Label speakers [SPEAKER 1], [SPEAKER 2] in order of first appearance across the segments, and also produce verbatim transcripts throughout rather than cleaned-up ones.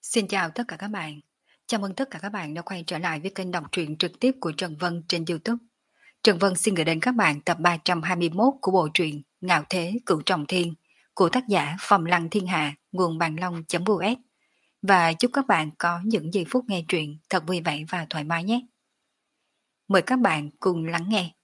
[SPEAKER 1] Xin chào tất cả các bạn. Chào mừng tất cả các bạn đã quay trở lại với kênh đọc truyện trực tiếp của Trần Vân trên YouTube. Trần Vân xin gửi đến các bạn tập ba trăm hai mươi mốt của bộ truyện Ngạo Thế Cửu Trọng Thiên của tác giả Phong Lăng Thiên Hạ, nguồn bàn long.us. Và chúc các bạn có những giây phút nghe truyện thật vui vẻ và thoải mái nhé. Mời các bạn cùng lắng nghe.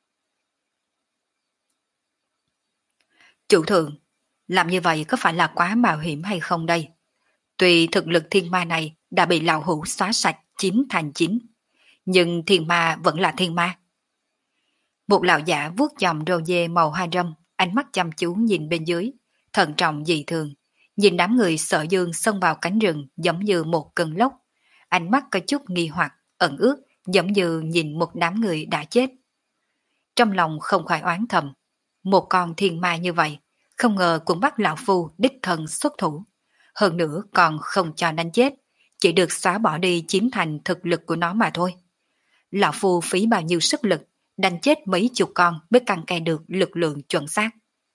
[SPEAKER 1] Chủ thượng, làm như vậy có phải là quá mạo hiểm hay không đây? Tuy thực lực thiên ma này đã bị lão hủ xóa sạch chín thành chín, nhưng thiên ma vẫn là thiên ma. Một lão giả vuốt chòm râu dê màu hoa râm, ánh mắt chăm chú nhìn bên dưới, thận trọng dị thường, nhìn đám người Sở Dương xông vào cánh rừng giống như một cơn lốc, ánh mắt có chút nghi hoặc, ẩn ước, giống như nhìn một đám người đã chết. Trong lòng không khỏi oán thầm, một con thiên ma như vậy, không ngờ cũng bắt lão phu đích thân xuất thủ, hơn nữa còn không cho đánh chết, chỉ được xóa bỏ đi chín thành thực lực của nó mà thôi. Lão phu phí bao nhiêu sức lực, đánh chết mấy chục con mới căn ke được lực lượng chuẩn xác.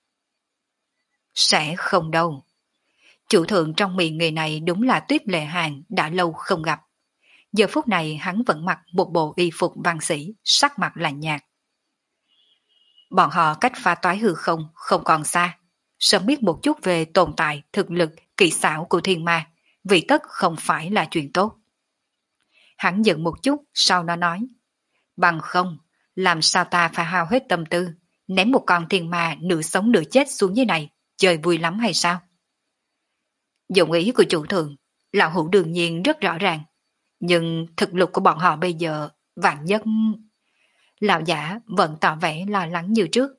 [SPEAKER 1] Sẽ không đâu. Chủ thượng trong miệng người này đúng là Tuyết Lệ Hàn đã lâu không gặp. Giờ phút này hắn vẫn mặc một bộ y phục văn sĩ, sắc mặt lạnh nhạt. Bọn họ cách phá toái hư không không còn xa, sớm biết một chút về tồn tại, thực lực, kỹ xảo của thiên ma, vì tất không phải là chuyện tốt. Hắn giận một chút, sau đó nói, bằng không, làm sao ta phải hao hết tâm tư, ném một con thiên ma nửa sống nửa chết xuống dưới này, chơi vui lắm hay sao? Dụng ý của chủ thượng, lão hữu đương nhiên rất rõ ràng, nhưng thực lực của bọn họ bây giờ, vạn nhất... Lão giả vẫn tỏ vẻ lo lắng như trước.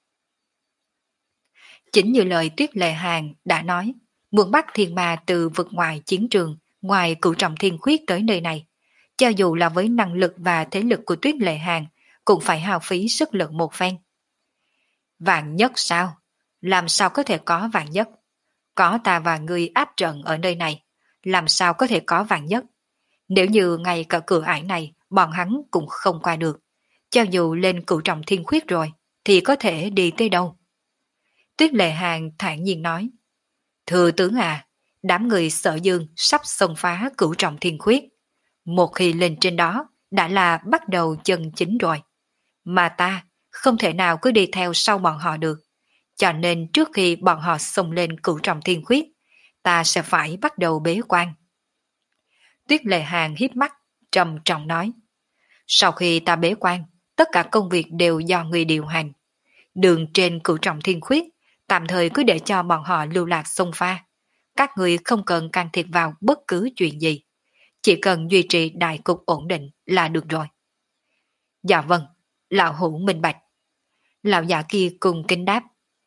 [SPEAKER 1] Chính như lời Tuyết Lệ Hàn đã nói, muốn bắt thiên ma từ vực ngoài chiến trường, ngoài cửu trọng thiên khuyết tới nơi này, cho dù là với năng lực và thế lực của Tuyết Lệ Hàn, cũng phải hao phí sức lực một phen. Vạn nhất sao? Làm sao có thể có vạn nhất? Có ta và ngươi áp trận ở nơi này, làm sao có thể có vạn nhất? Nếu như ngay cả cửa ải này, bọn hắn cũng không qua được, cho dù lên cửu trọng thiên khuyết rồi, thì có thể đi tới đâu? Tuyết Lệ Hàn thản nhiên nói, Thừa tướng à, đám người Sở Dương sắp xông phá cửu trọng thiên khuyết. Một khi lên trên đó, đã là bắt đầu chân chính rồi. Mà ta không thể nào cứ đi theo sau bọn họ được. Cho nên trước khi bọn họ xông lên cửu trọng thiên khuyết, ta sẽ phải bắt đầu bế quan. Tuyết Lệ Hàn híp mắt, trầm trọng nói, sau khi ta bế quan, tất cả công việc đều do người điều hành. Đường trên cửu trọng thiên khuyết, tạm thời cứ để cho bọn họ lưu lạc xông pha. Các người không cần can thiệp vào bất cứ chuyện gì. Chỉ cần duy trì đại cục ổn định là được rồi. Dạ vâng, lão hữu minh bạch. Lão già kia cùng kính đáp.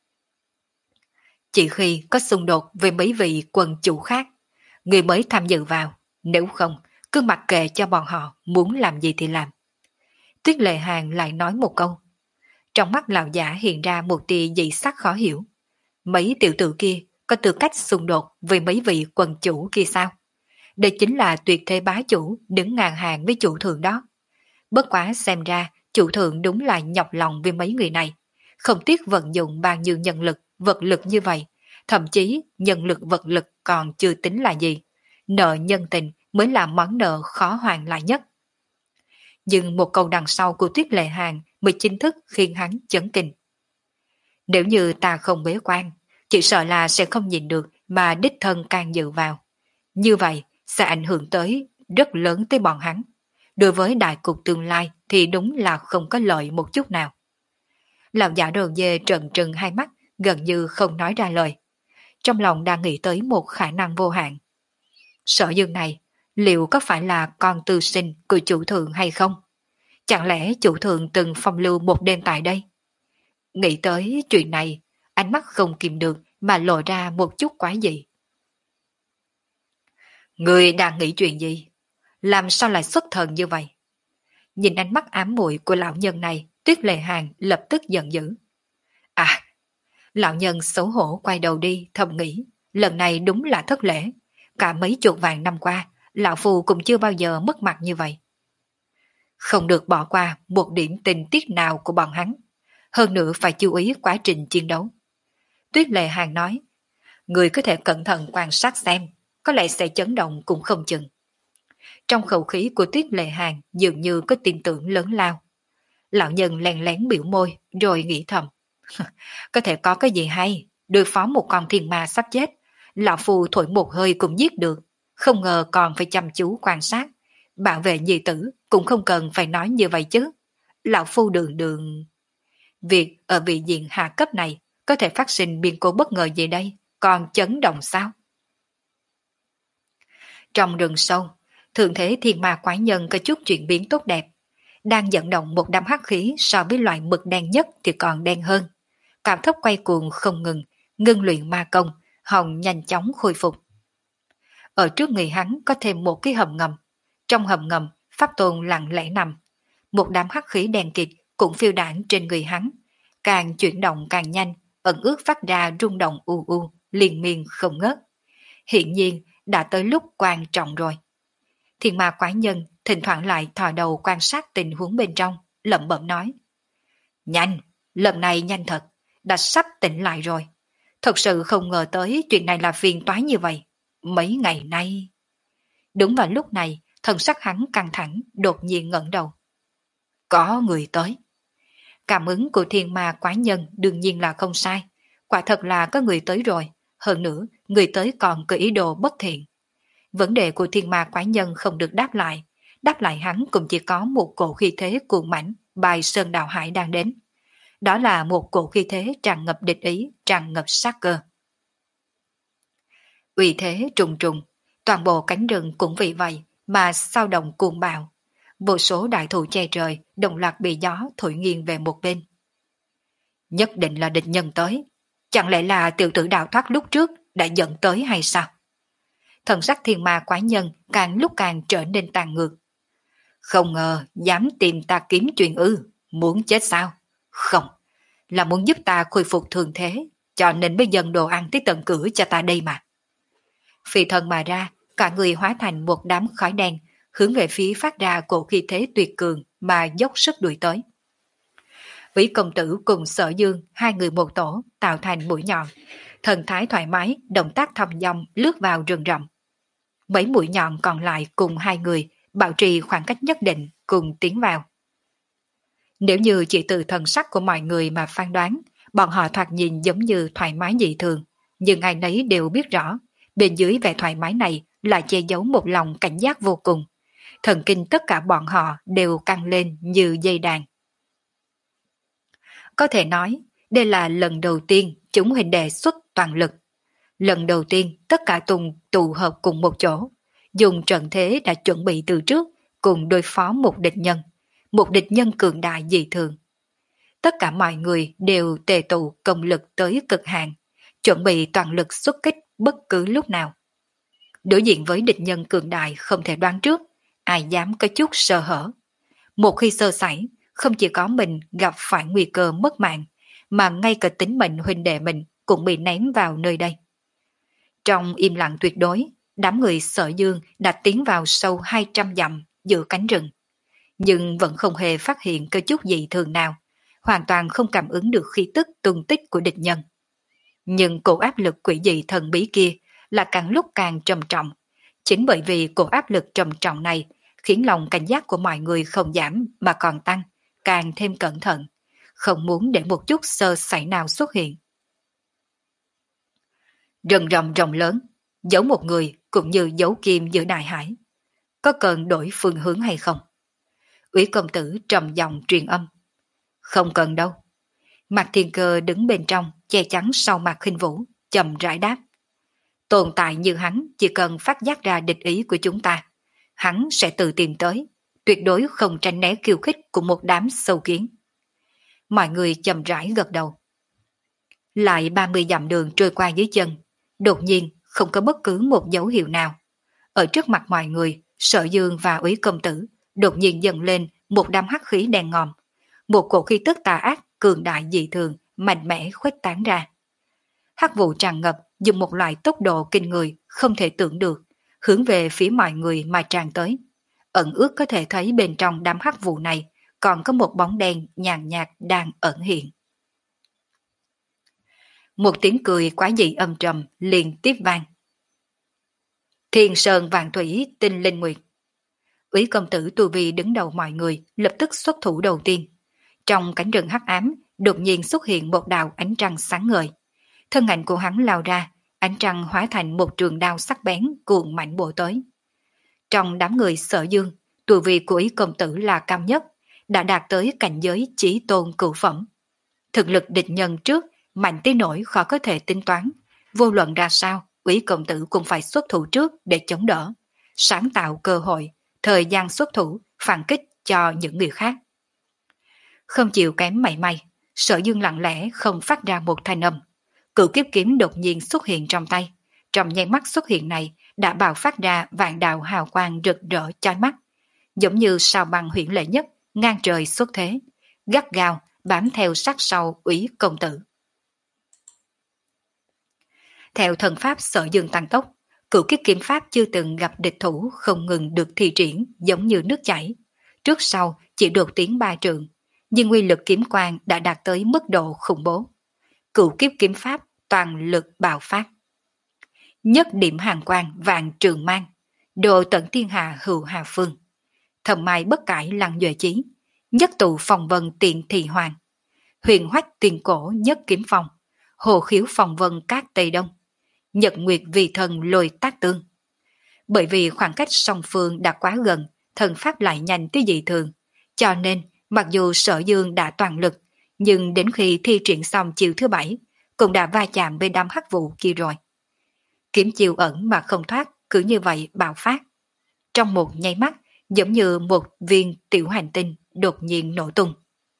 [SPEAKER 1] Chỉ khi có xung đột với mấy vị quần chủ khác, người mới tham dự vào. Nếu không, cứ mặc kệ cho bọn họ muốn làm gì thì làm. Tuyết Lệ Hàn lại nói một câu. Trong mắt lão giả hiện ra một tia dị sắc khó hiểu. Mấy tiểu tử kia có tư cách xung đột với mấy vị quần chủ kia sao? Đây chính là tuyệt thế bá chủ đứng ngang hàng với chủ thượng đó. Bất quá xem ra chủ thượng đúng là nhọc lòng với mấy người này. Không tiếc vận dụng bao nhiêu nhân lực, vật lực như vậy. Thậm chí nhân lực vật lực còn chưa tính là gì. Nợ nhân tình mới là món nợ khó hoàn lại nhất. Nhưng một câu đằng sau của Tuyết Lệ Hàn mới chính thức khiến hắn chấn kinh. Nếu như ta không bế quan, chỉ sợ là sẽ không nhìn được mà đích thân can dự vào. Như vậy sẽ ảnh hưởng tới rất lớn tới bọn hắn. Đối với đại cục tương lai thì đúng là không có lợi một chút nào. Lão giả đầu dê trợn trừng hai mắt, gần như không nói ra lời. Trong lòng đang nghĩ tới một khả năng vô hạn. Sở Dương này, liệu có phải là con tư sinh của chủ thượng hay không? Chẳng lẽ chủ thượng từng phong lưu một đêm tại đây? Nghĩ tới chuyện này, ánh mắt không kìm được mà lộ ra một chút quái dị. Người đang nghĩ chuyện gì? Làm sao lại xuất thần như vậy? Nhìn ánh mắt ám muội của lão nhân này, Tuyết Lệ Hàn lập tức giận dữ. À, lão nhân xấu hổ quay đầu đi, thầm nghĩ, lần này đúng là thất lễ. Cả mấy chục vạn năm qua, lão phù cũng chưa bao giờ mất mặt như vậy. Không được bỏ qua một điểm tình tiết nào của bọn hắn. Hơn nữa phải chú ý quá trình chiến đấu. Tuyết Lệ Hàn nói, người có thể cẩn thận quan sát xem, có lẽ sẽ chấn động cũng không chừng. Trong khẩu khí của Tuyết Lệ Hàng dường như có tin tưởng lớn lao. Lão nhân lén lén biểu môi rồi nghĩ thầm. Có thể có cái gì hay, đối phó một con thiên ma sắp chết, lão phu thổi một hơi cũng giết được, không ngờ còn phải chăm chú quan sát. Bảo vệ nhi tử cũng không cần phải nói như vậy chứ. Lão phu đường đường... Việc ở vị diện hạ cấp này có thể phát sinh biến cố bất ngờ gì đây, còn chấn động sao? Trong rừng sâu, thường thế thiên ma quái nhân có chút chuyển biến tốt đẹp, đang dẫn động một đám hắc khí so với loại mực đen nhất thì còn đen hơn. Cảm thấp quay cuồng không ngừng, ngưng luyện ma công, hồng nhanh chóng khôi phục. Ở trước người hắn có thêm một cái hầm ngầm. Trong hầm ngầm, Pháp Tôn lặng lẽ nằm. Một đám hắc khí đen kịt cũng phiêu đảng trên người hắn. Càng chuyển động càng nhanh, ẩn ước phát ra rung động u u, liên miên không ngớt. Hiện nhiên đã tới lúc quan trọng rồi. Thiên ma quái nhân thỉnh thoảng lại thò đầu quan sát tình huống bên trong, lẩm bẩm nói. Nhanh, lần này nhanh thật, đã sắp tỉnh lại rồi. Thật sự không ngờ tới chuyện này là phiền toái như vậy. Mấy ngày nay... Đúng vào lúc này, thần sắc hắn căng thẳng, đột nhiên ngẩng đầu. Có người tới. Cảm ứng của thiên ma quái nhân đương nhiên là không sai. Quả thật là có người tới rồi. Hơn nữa, người tới còn có ý đồ bất thiện. Vấn đề của thiên ma quái nhân không được đáp lại. Đáp lại hắn cũng chỉ có một cổ khí thế cuồng mãnh bài sơn đào hải đang đến. Đó là một cổ khí thế tràn ngập địch ý, tràn ngập sát cơ. Uy thế trùng trùng, toàn bộ cánh rừng cũng vì vậy mà sao động cuồng bạo. Vô số đại thụ che trời đồng loạt bị gió thổi nghiêng về một bên. Nhất định là địch nhân tới. Chẳng lẽ là tiểu tử đào thoát lúc trước đã dẫn tới hay sao? Thần sắc thiên ma quái nhân càng lúc càng trở nên tàn ngược. Không ngờ dám tìm ta kiếm chuyện ư, muốn chết sao? Không, là muốn giúp ta khôi phục thường thế, cho nên mới dần đồ ăn tới tận cửa cho ta đây mà. Phi thân mà ra, cả người hóa thành một đám khói đen, hướng về phía phát ra cổ khí thế tuyệt cường mà dốc sức đuổi tới. Vĩ công tử cùng Sở Dương, hai người một tổ, tạo thành mũi nhọn, thần thái thoải mái, động tác thong dong lướt vào rừng rậm. Mấy mũi nhọn còn lại cùng hai người bảo trì khoảng cách nhất định cùng tiến vào. Nếu như chỉ từ thần sắc của mọi người mà phán đoán, bọn họ thoạt nhìn giống như thoải mái dị thường, nhưng ai nấy đều biết rõ, bên dưới vẻ thoải mái này là che giấu một lòng cảnh giác vô cùng. Thần kinh tất cả bọn họ đều căng lên như dây đàn. Có thể nói, đây là lần đầu tiên chúng hình đề xuất toàn lực. Lần đầu tiên tất cả tùng tụ hợp cùng một chỗ, dùng trận thế đã chuẩn bị từ trước cùng đối phó một địch nhân, một địch nhân cường đại dị thường. Tất cả mọi người đều tề tụ công lực tới cực hạn, chuẩn bị toàn lực xuất kích bất cứ lúc nào. Đối diện với địch nhân cường đại không thể đoán trước, ai dám có chút sơ hở. Một khi sơ sẩy, không chỉ có mình gặp phải nguy cơ mất mạng, mà ngay cả tính mệnh huynh đệ mình cũng bị ném vào nơi đây. Trong im lặng tuyệt đối, đám người Sở Dương đã tiến vào sâu hai trăm dặm giữa cánh rừng, nhưng vẫn không hề phát hiện cơ chút gì thường nào, hoàn toàn không cảm ứng được khí tức tung tích của địch nhân. Nhưng cổ áp lực quỷ dị thần bí kia là càng lúc càng trầm trọng. Chính bởi vì cổ áp lực trầm trọng này khiến lòng cảnh giác của mọi người không giảm mà còn tăng, càng thêm cẩn thận, không muốn để một chút sơ sẩy nào xuất hiện. Rừng rậm rộng lớn, giấu một người cũng như giấu kim giữa đại hải. Có cần đổi phương hướng hay không? Úy công tử trầm giọng truyền âm. Không cần đâu. Mạc Thiên Cơ đứng bên trong, che chắn sau Mạc Khinh Vũ, chậm rãi đáp. Tồn tại như hắn chỉ cần phát giác ra địch ý của chúng ta, hắn sẽ tự tìm tới, tuyệt đối không tránh né khiêu khích của một đám sâu kiến. Mọi người chậm rãi gật đầu. Lại ba mươi dặm đường trôi qua dưới chân, đột nhiên không có bất cứ một dấu hiệu nào. Ở trước mặt mọi người, Sở Dương và Úy công tử đột nhiên dần lên một đám hắc khí đen ngòm, một cổ khí tức tà ác cường đại dị thường mạnh mẽ khuếch tán ra. Hắc vụ tràn ngập dùng một loại tốc độ kinh người không thể tưởng được, hướng về phía mọi người mà tràn tới. Ẩn ước có thể thấy bên trong đám hắc vụ này còn có một bóng đen nhàn nhạt đang ẩn hiện. Một tiếng cười quá dị âm trầm liền tiếp vang. Thiên sơn vạn thủy tinh linh nguyệt. Úy công tử tu vi đứng đầu mọi người lập tức xuất thủ đầu tiên. Trong cánh rừng hắc ám, đột nhiên xuất hiện một đạo ánh trăng sáng ngời. Thân ảnh của hắn lao ra, ánh trăng hóa thành một trường đao sắc bén cuồng mạnh bổ tới. Trong đám người Sở Dương, tu vi của Úy công tử là cao nhất, đã đạt tới cảnh giới chí tôn cửu phẩm. Thực lực địch nhân trước, mạnh tới nỗi khó có thể tính toán. Vô luận ra sao, Úy công tử cũng phải xuất thủ trước để chống đỡ, sáng tạo cơ hội, thời gian xuất thủ, phản kích cho những người khác. Không chịu kém mảy may, Sở Dương lặng lẽ không phát ra một thanh âm. Cửu kiếp kiếm đột nhiên xuất hiện trong tay. Trong nháy mắt xuất hiện này đã bạo phát ra vạn đạo hào quang rực rỡ chói mắt, giống như sao băng huyễn lệ nhất ngang trời xuất thế, gắt gao bám theo sát sau Úy công tử. Theo thần pháp Sở Dương tăng tốc, cửu kiếp kiếm pháp chưa từng gặp địch thủ không ngừng được thi triển giống như nước chảy. Trước sau chỉ đột tiến ba trượng, nhưng uy lực kiếm quang đã đạt tới mức độ khủng bố. Cửu kiếp kiếm pháp toàn lực bạo phát. Nhất điểm hàng quang vạn trường mang, độ tận thiên hà hữu hà phương. Thầm mai bất cải lăng duệ chí, nhất tụ phòng vân tiện thị hoàng. Huyền hoách tiền cổ nhất kiếm phong, hồ khiếu phòng vân cát Tây Đông. Nhật nguyệt vì thần lôi tác tương. Bởi vì khoảng cách song phương đã quá gần, thần pháp lại nhanh tới dị thường, cho nên mặc dù Sở Dương đã toàn lực, nhưng đến khi thi triển xong chiều thứ bảy, cũng đã va chạm bên đám hắc vụ kia rồi. Kiếm chiều ẩn mà không thoát, cứ như vậy bạo phát. Trong một nháy mắt, giống như một viên tiểu hành tinh đột nhiên nổ tung.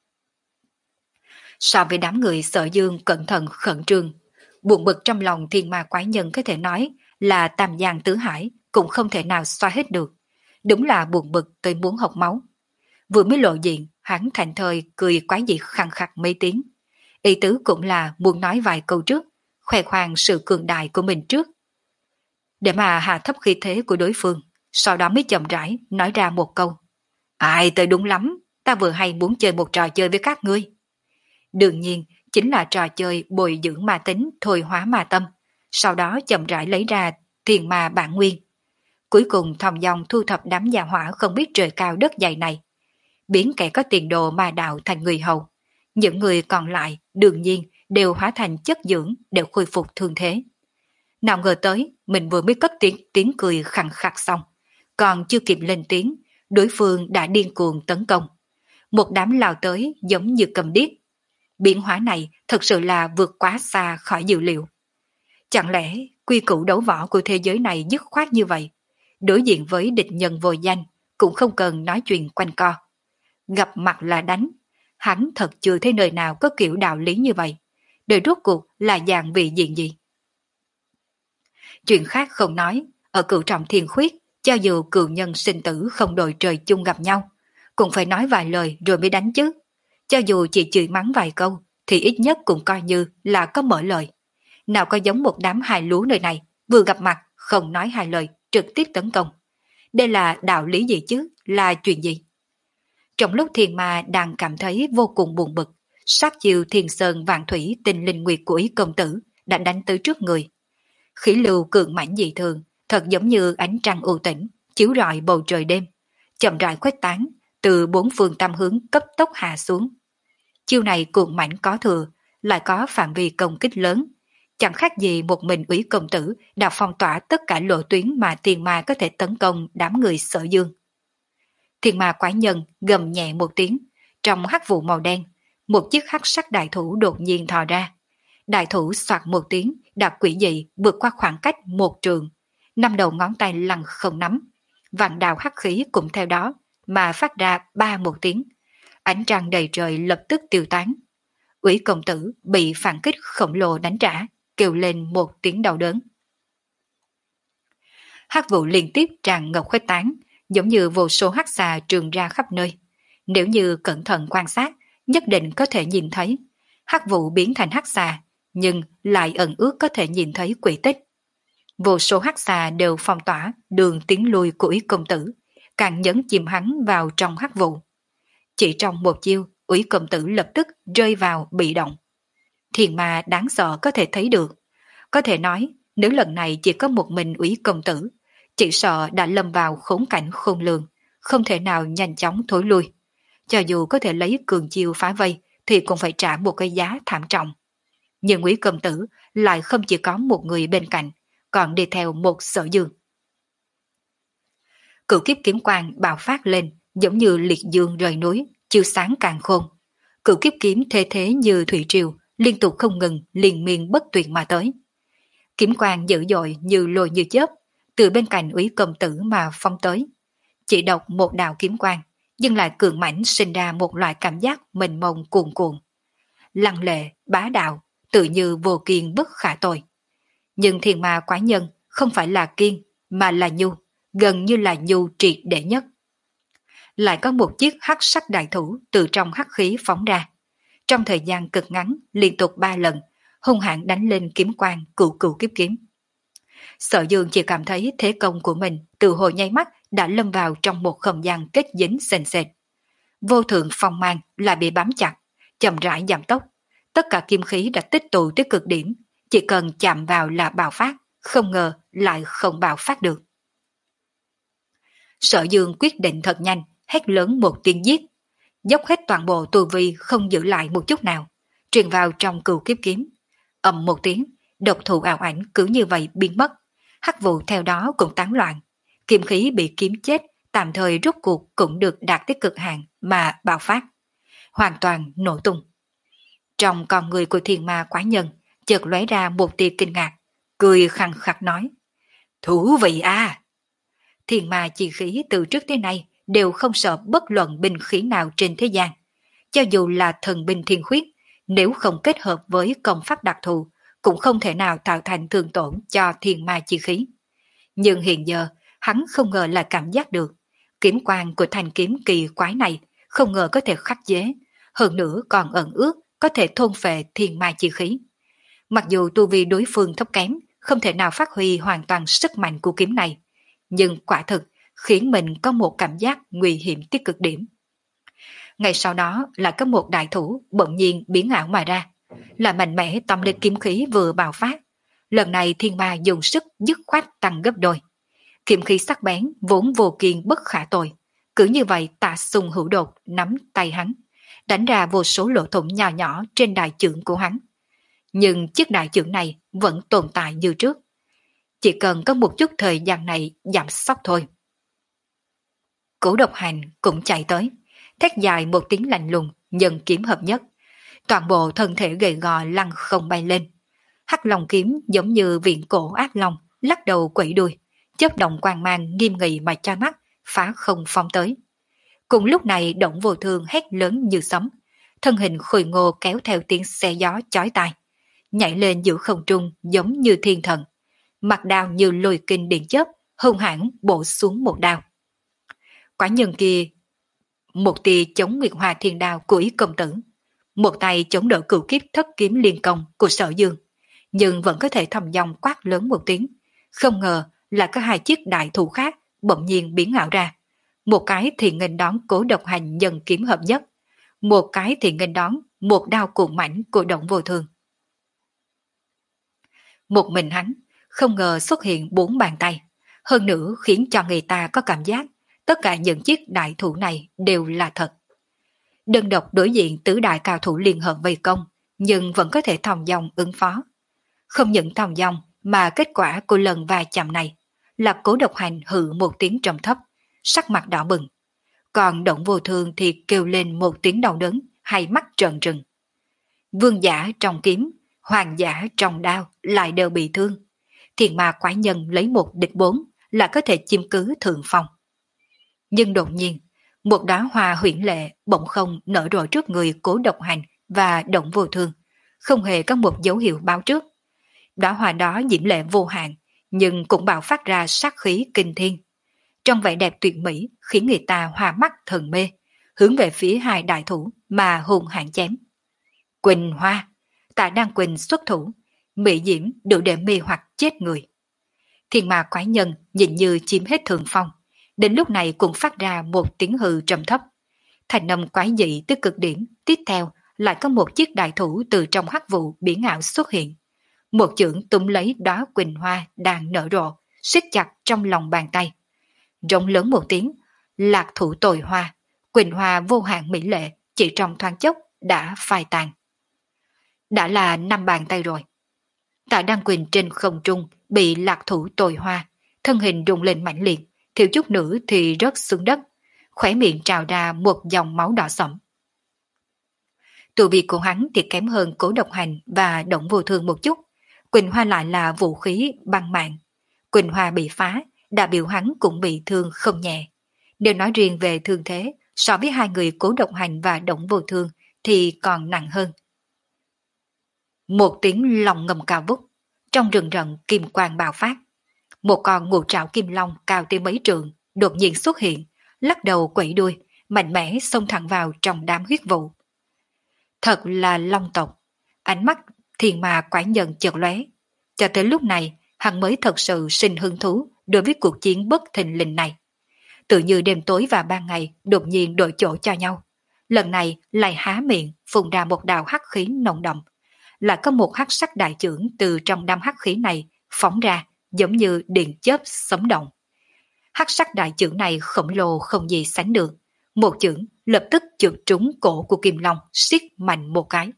[SPEAKER 1] So với đám người Sở Dương cẩn thận khẩn trương, buồn bực trong lòng thiên ma quái nhân có thể nói là tam giang tứ hải cũng không thể nào xoa hết được. Đúng là buồn bực tới muốn học máu. Vừa mới lộ diện, hắn thành thời cười quái dị khăng khặc mấy tiếng. Ý tứ cũng là muốn nói vài câu trước, khoe khoang sự cường đại của mình trước, để mà hạ thấp khí thế của đối phương, sau đó mới chậm rãi nói ra một câu. Ai tới đúng lắm, ta vừa hay muốn chơi một trò chơi với các ngươi. Đương nhiên, chính là trò chơi bồi dưỡng ma tính, thôi hóa ma tâm, sau đó chậm rãi lấy ra thiền ma bản nguyên. Cuối cùng thòng dòng thu thập đám gia hỏa không biết trời cao đất dày này, biến kẻ có tiền đồ ma đạo thành người hầu. Những người còn lại đương nhiên đều hóa thành chất dưỡng để khôi phục thương thế. Nào ngờ tới, mình vừa mới cất tiếng, tiếng cười khẳng khặc xong, còn chưa kịp lên tiếng, đối phương đã điên cuồng tấn công. Một đám lao tới giống như cầm điếc. Biến hóa này thật sự là vượt quá xa khỏi dự liệu. Chẳng lẽ quy củ đấu võ của thế giới này dứt khoát như vậy? Đối diện với địch nhân vô danh, cũng không cần nói chuyện quanh co. Gặp mặt là đánh. Hắn thật chưa thấy nơi nào có kiểu đạo lý như vậy. Đời rốt cuộc là dạng vị diện gì? Chuyện khác không nói, ở cửu trọng thiên khuyết, cho dù cựu nhân sinh tử không đội trời chung gặp nhau, cũng phải nói vài lời rồi mới đánh chứ. Cho dù chỉ chửi mắng vài câu, thì ít nhất cũng coi như là có mở lời. Nào có giống một đám hài lúa nơi này, vừa gặp mặt, không nói hai lời, trực tiếp tấn công. Đây là đạo lý gì chứ, là chuyện gì? Trong lúc Thiên Ma đang cảm thấy vô cùng buồn bực, sát chiều Thiên Sơn Vạn Thủy Tinh Linh Nguyệt của Ý công tử đã đánh tới trước người. Khí lưu cường mãnh dị thường, thật giống như ánh trăng u tĩnh, chiếu rọi bầu trời đêm, chậm rãi khuếch tán, từ bốn phương tam hướng cấp tốc hạ xuống. Chiêu này cuồng mãnh có thừa, lại có phạm vi công kích lớn, chẳng khác gì một mình Úy công tử đã phong tỏa tất cả lộ tuyến mà Thiên Ma có thể tấn công đám người Sở Dương. Thiên Ma quái nhân gầm nhẹ một tiếng, trong hắc vụ màu đen, một chiếc hắc sắc đại thủ đột nhiên thò ra. Đại thủ soạt một tiếng, đã quỷ dị vượt qua khoảng cách một trường, năm đầu ngón tay lăn không nắm, vạn đạo hắc khí cũng theo đó mà phát ra ba một tiếng, ánh trăng đầy trời lập tức tiêu tán. Úy công tử bị phản kích khổng lồ đánh trả, kêu lên một tiếng đau đớn. Hắc vụ liên tiếp tràn ngập khuếch tán, giống như vô số hắc xà trường ra khắp nơi. Nếu như cẩn thận quan sát, nhất định có thể nhìn thấy hắc vụ biến thành hắc xà, nhưng lại ẩn ước có thể nhìn thấy quỷ tích. Vô số hắc xà đều phong tỏa đường tiến lui của Úy công tử, càng nhấn chìm hắn vào trong hắc vụ. Chỉ trong một chiêu, Úy công tử lập tức rơi vào bị động. Thiên ma đáng sợ có thể thấy được. Có thể nói, nếu lần này chỉ có một mình Úy công tử, chỉ sợ đã lâm vào khốn cảnh khôn lường, không thể nào nhanh chóng thối lui. Cho dù có thể lấy cường chiêu phá vây, thì cũng phải trả một cái giá thảm trọng. Nhưng Quý Công Tử lại không chỉ có một người bên cạnh, còn đi theo một Sở Dương. Cửu kiếp kiếm quang bạo phát lên, giống như liệt dương rời núi, chiếu sáng càng khôn. Cửu kiếp kiếm thế thế như thủy triều, liên tục không ngừng, liên miên bất tuyệt mà tới. Kiếm quang dữ dội như lôi như chớp, từ bên cạnh Úy Công Tử mà phong tới. Chỉ đọc một đạo kiếm quang, nhưng lại cường mãnh sinh ra một loại cảm giác mênh mông cuồn cuộn. Lăng lệ, bá đạo, tự như vô kiên bất khả tội. Nhưng thiên ma quái nhân không phải là kiên, mà là nhu, gần như là nhu triệt để nhất. Lại có một chiếc hắc sắc đại thủ từ trong hắc khí phóng ra. Trong thời gian cực ngắn, liên tục ba lần, hung hãn đánh lên kiếm quang cửu cửu kiếp kiếm. Sở Dương chỉ cảm thấy thế công của mình từ hồi nháy mắt đã lâm vào trong một không gian kết dính sền sệt. Vô thượng phong mang lại bị bám chặt, chậm rãi giảm tốc. Tất cả kim khí đã tích tụ tới cực điểm, chỉ cần chạm vào là bạo phát, không ngờ lại không bạo phát được. Sở Dương quyết định thật nhanh, hét lớn một tiếng giết, dốc hết toàn bộ tu vi không giữ lại một chút nào, truyền vào trong cửu kiếp kiếm. Ầm một tiếng, độc thủ ảo ảnh cứ như vậy biến mất, hắc vụ theo đó cũng tán loạn, kim khí bị kiếm chết tạm thời rút cuộc cũng được đạt tới cực hạn mà bạo phát, hoàn toàn nổ tung. Trong con người của thiên ma quái nhân chợt lóe ra một tia kinh ngạc, cười khăng khặc nói: thú vị à! Thiên ma chi khí từ trước tới nay đều không sợ bất luận binh khí nào trên thế gian. Cho dù là thần binh thiên khuyết, nếu không kết hợp với công pháp đặc thù, cũng không thể nào tạo thành thương tổn cho thiên ma chi khí. Nhưng hiện giờ, hắn không ngờ là cảm giác được. Kiếm quang của thanh kiếm kỳ quái này không ngờ có thể khắc chế, hơn nữa còn ẩn ước có thể thôn phệ thiên ma chi khí. Mặc dù tu vi đối phương thấp kém, không thể nào phát huy hoàn toàn sức mạnh của kiếm này, nhưng quả thực khiến mình có một cảm giác nguy hiểm tới cực điểm. Ngay sau đó lại có một đại thủ bỗng nhiên biến ảo mà ra, là mạnh mẽ tông lên kiếm khí vừa bạo phát. Lần này thiên ma dùng sức dứt khoát tăng gấp đôi. Kiếm khí sắc bén vốn vô kiên bất khả tội, cứ như vậy Tạ Sung Hữu Đột nắm tay hắn, đánh ra vô số lỗ thủng nhỏ nhỏ trên đại chưởng của hắn. Nhưng chiếc đại chưởng này vẫn tồn tại như trước, chỉ cần có một chút thời gian này giảm sóc thôi. Cố Độc Hành cũng chạy tới, thét dài một tiếng lạnh lùng, nhân kiếm hợp nhất, toàn bộ thân thể gầy gò lăn không bay lên. Hắc Long kiếm giống như viện cổ ác long, lắc đầu quẩy đuôi, chớp động quang mang nghiêm nghị mà tra mắt, phá không phong tới. Cùng lúc này Động Vô Thương hét lớn như sấm, thân hình khôi ngô kéo theo tiếng xe gió chói tai, nhảy lên giữa không trung giống như thiên thần, mặt đao như lôi kinh điện chớp, hung hãn bổ xuống một đao. Quả nhân kia một tia chống Nguyệt Hoa Thiên Đao của Ý Công Tử, một tay chống đỡ cửu kiếp thất kiếm liên công của Sở Dương, nhưng vẫn có thể thầm dòng quát lớn một tiếng. Không ngờ là có hai chiếc đại thủ khác bỗng nhiên biến ảo ra, một cái thì nghênh đón Cố Độc Hành nhân kiếm hợp nhất, một cái thì nghênh đón một đao cuồng mãnh của Động Vô Thương. Một mình hắn không ngờ xuất hiện bốn bàn tay, hơn nữa khiến cho người ta có cảm giác tất cả những chiếc đại thủ này đều là thật. Đơn độc đối diện tứ đại cao thủ liên hợp vây công, nhưng vẫn có thể thòng dong ứng phó. Không những thòng dong mà kết quả của lần va chạm này là Cố Độc Hành hự một tiếng trầm thấp, sắc mặt đỏ bừng. Còn Động Vô Thương thì kêu lên một tiếng đau đớn, hai mắt trợn trừng. Vương giả trong kiếm, hoàng giả trong đao lại đều bị thương. Thiên ma quái nhân lấy một địch bốn là có thể chiếm cứ thượng phong. Nhưng đột nhiên, một đóa hoa huyễn lệ bỗng không nở rộ trước người Cố Độc Hành và Động Vô Thương, không hề có một dấu hiệu báo trước. Đóa hoa đó diễm lệ vô hạn, nhưng cũng bạo phát ra sát khí kinh thiên. Trong vẻ đẹp tuyệt mỹ khiến người ta hoa mắt thần mê, hướng về phía hai đại thủ mà hùng hãn chém. Quỳnh Hoa, Tạ Đan Quỳnh xuất thủ, mỹ diễm đủ để mê hoặc chết người. Thiên ma quái nhân nhìn như chiếm hết thượng phong, đến lúc này cũng phát ra một tiếng hừ trầm thấp. Thành âm quái dị tới cực điểm, tiếp theo lại có một chiếc đại thủ từ trong hắc vụ biển ảo xuất hiện. Một chưởng túm lấy đó Quỳnh Hoa đang nở rộ, siết chặt trong lòng bàn tay. Rống lớn một tiếng, lạc thủ tồi hoa, quỳnh hoa vô hạn mỹ lệ, chỉ trong thoáng chốc đã phai tàn. Đã là năm bàn tay rồi. Tạ Đăng Quỳnh trên không trung bị lạc thủ tồi hoa, thân hình rung lên mãnh liệt, thiếu chút nữa thì rớt xuống đất, khóe miệng trào ra một dòng máu đỏ sẫm. Tu vi của hắn thì kém hơn Cố Độc Hành và Động Vô Thương một chút, quỳnh hoa lại là vũ khí băng mạng. Quỳnh hoa bị phá, đại biểu hắn cũng bị thương không nhẹ. Nếu nói riêng về thương thế, so với hai người Cố Độc Hành và Động Vô Thương thì còn nặng hơn. Một tiếng long ngầm cao vút, trong rừng rậm kim quang bạo phát. Một con ngũ trảo kim long cao tới mấy trượng đột nhiên xuất hiện, lắc đầu quẩy đuôi, mạnh mẽ xông thẳng vào trong đám huyết vụ. Thật là long tộc, ánh mắt thiên ma quái nhân chợt lóe. Cho tới lúc này, hắn mới thật sự sinh hứng thú đối với cuộc chiến bất thình lình này. Tự như đêm tối và ban ngày đột nhiên đổi chỗ cho nhau. Lần này lại há miệng phun ra một đạo hắc khí nồng đậm. Lại có một hắc sắc đại chưởng từ trong đám hắc khí này phóng ra, giống như điện chớp sấm động. Hắc sắc đại chưởng này khổng lồ không gì sánh được. Một chưởng lập tức chụp trúng cổ của Kim Long, siết mạnh một cái.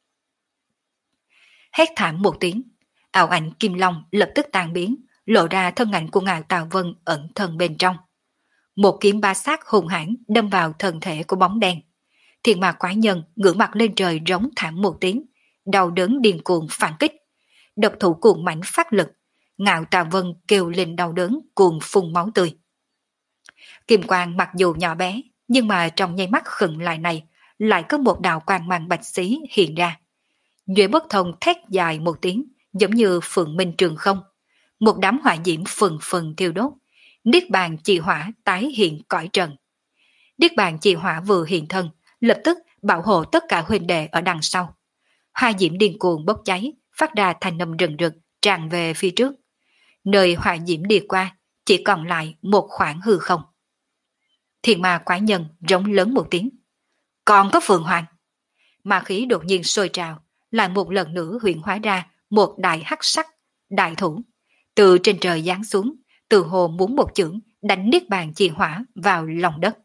[SPEAKER 1] Hét thảm một tiếng, ảo ảnh Kim Long lập tức tan biến, lộ ra thân ảnh của ngài Tào Vân ẩn thân bên trong. Một kiếm ba sát hùng hãn đâm vào thân thể của bóng đen. Thiên ma quái nhân ngửa mặt lên trời rống thảm một tiếng, đau đớn điên cuồng phản kích. Độc thủ cuồng mãnh phát lực, ngạo Tào Vân kêu lên đau đớn cuồng phun máu tươi. Kim quang mặc dù nhỏ bé, nhưng mà trong nháy mắt khựng lại này, lại có một đạo quang mang bạch xí hiện ra. Duệ bất thông thét dài một tiếng, giống như phượng minh trường không. Một đám hỏa diễm phừng phừng thiêu đốt, niết bàn chi hỏa tái hiện cõi trần. Niết bàn chi hỏa vừa hiện thân, lập tức bảo hộ tất cả huynh đệ ở đằng sau. Hoa diễm điên cuồng bốc cháy, phát ra thanh âm rừng rực, tràn về phía trước. Nơi hỏa diễm đi qua, chỉ còn lại một khoảng hư không. Thiên ma quái nhân rống lớn một tiếng. Còn có Phượng Hoàng. Ma khí đột nhiên sôi trào, lại một lần nữa huyện hóa ra một đại hắc sắc, đại thủ. Từ trên trời giáng xuống, từ hồ muốn một chưởng đánh niết bàn chi hỏa vào lòng đất.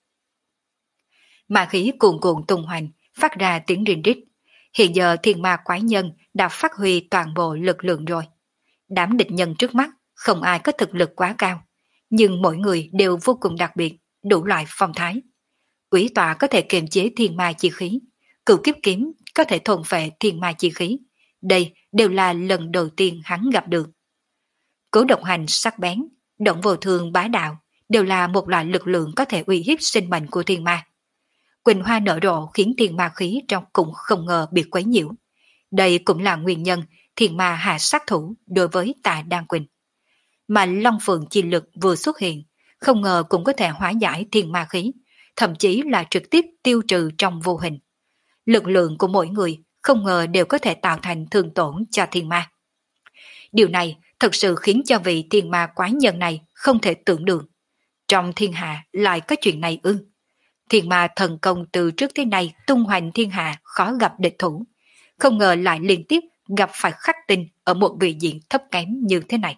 [SPEAKER 1] Ma khí cuồn cuộn tung hoành, phát ra tiếng rinh rít. Hiện giờ thiên ma quái nhân đã phát huy toàn bộ lực lượng rồi. Đám địch nhân trước mắt không ai có thực lực quá cao, nhưng mỗi người đều vô cùng đặc biệt, đủ loại phong thái. Quỷ tọa có thể kiềm chế thiên ma chi khí, cửu kiếp kiếm có thể thôn phệ thiên ma chi khí. Đây đều là lần đầu tiên hắn gặp được. Cố Độc Hành sắc bén, Động Vô Thương bá đạo, đều là một loại lực lượng có thể uy hiếp sinh mệnh của thiên ma. Quỳnh hoa nở rộ khiến thiên ma khí trong cũng không ngờ bị quấy nhiễu. Đây cũng là nguyên nhân thiên ma hạ sát thủ đối với Tạ Đan Quỳnh. Mà Long Phượng chi lực vừa xuất hiện, không ngờ cũng có thể hóa giải thiên ma khí, thậm chí là trực tiếp tiêu trừ trong vô hình. Lực lượng của mỗi người không ngờ đều có thể tạo thành thương tổn cho thiên ma. Điều này thật sự khiến cho vị thiên ma quái nhân này không thể tưởng được. Trong thiên hạ lại có chuyện này ư? Thiên ma thần công từ trước tới nay tung hoành thiên hạ khó gặp địch thủ, không ngờ lại liên tiếp gặp phải khắc tinh ở một vị diện thấp kém như thế này.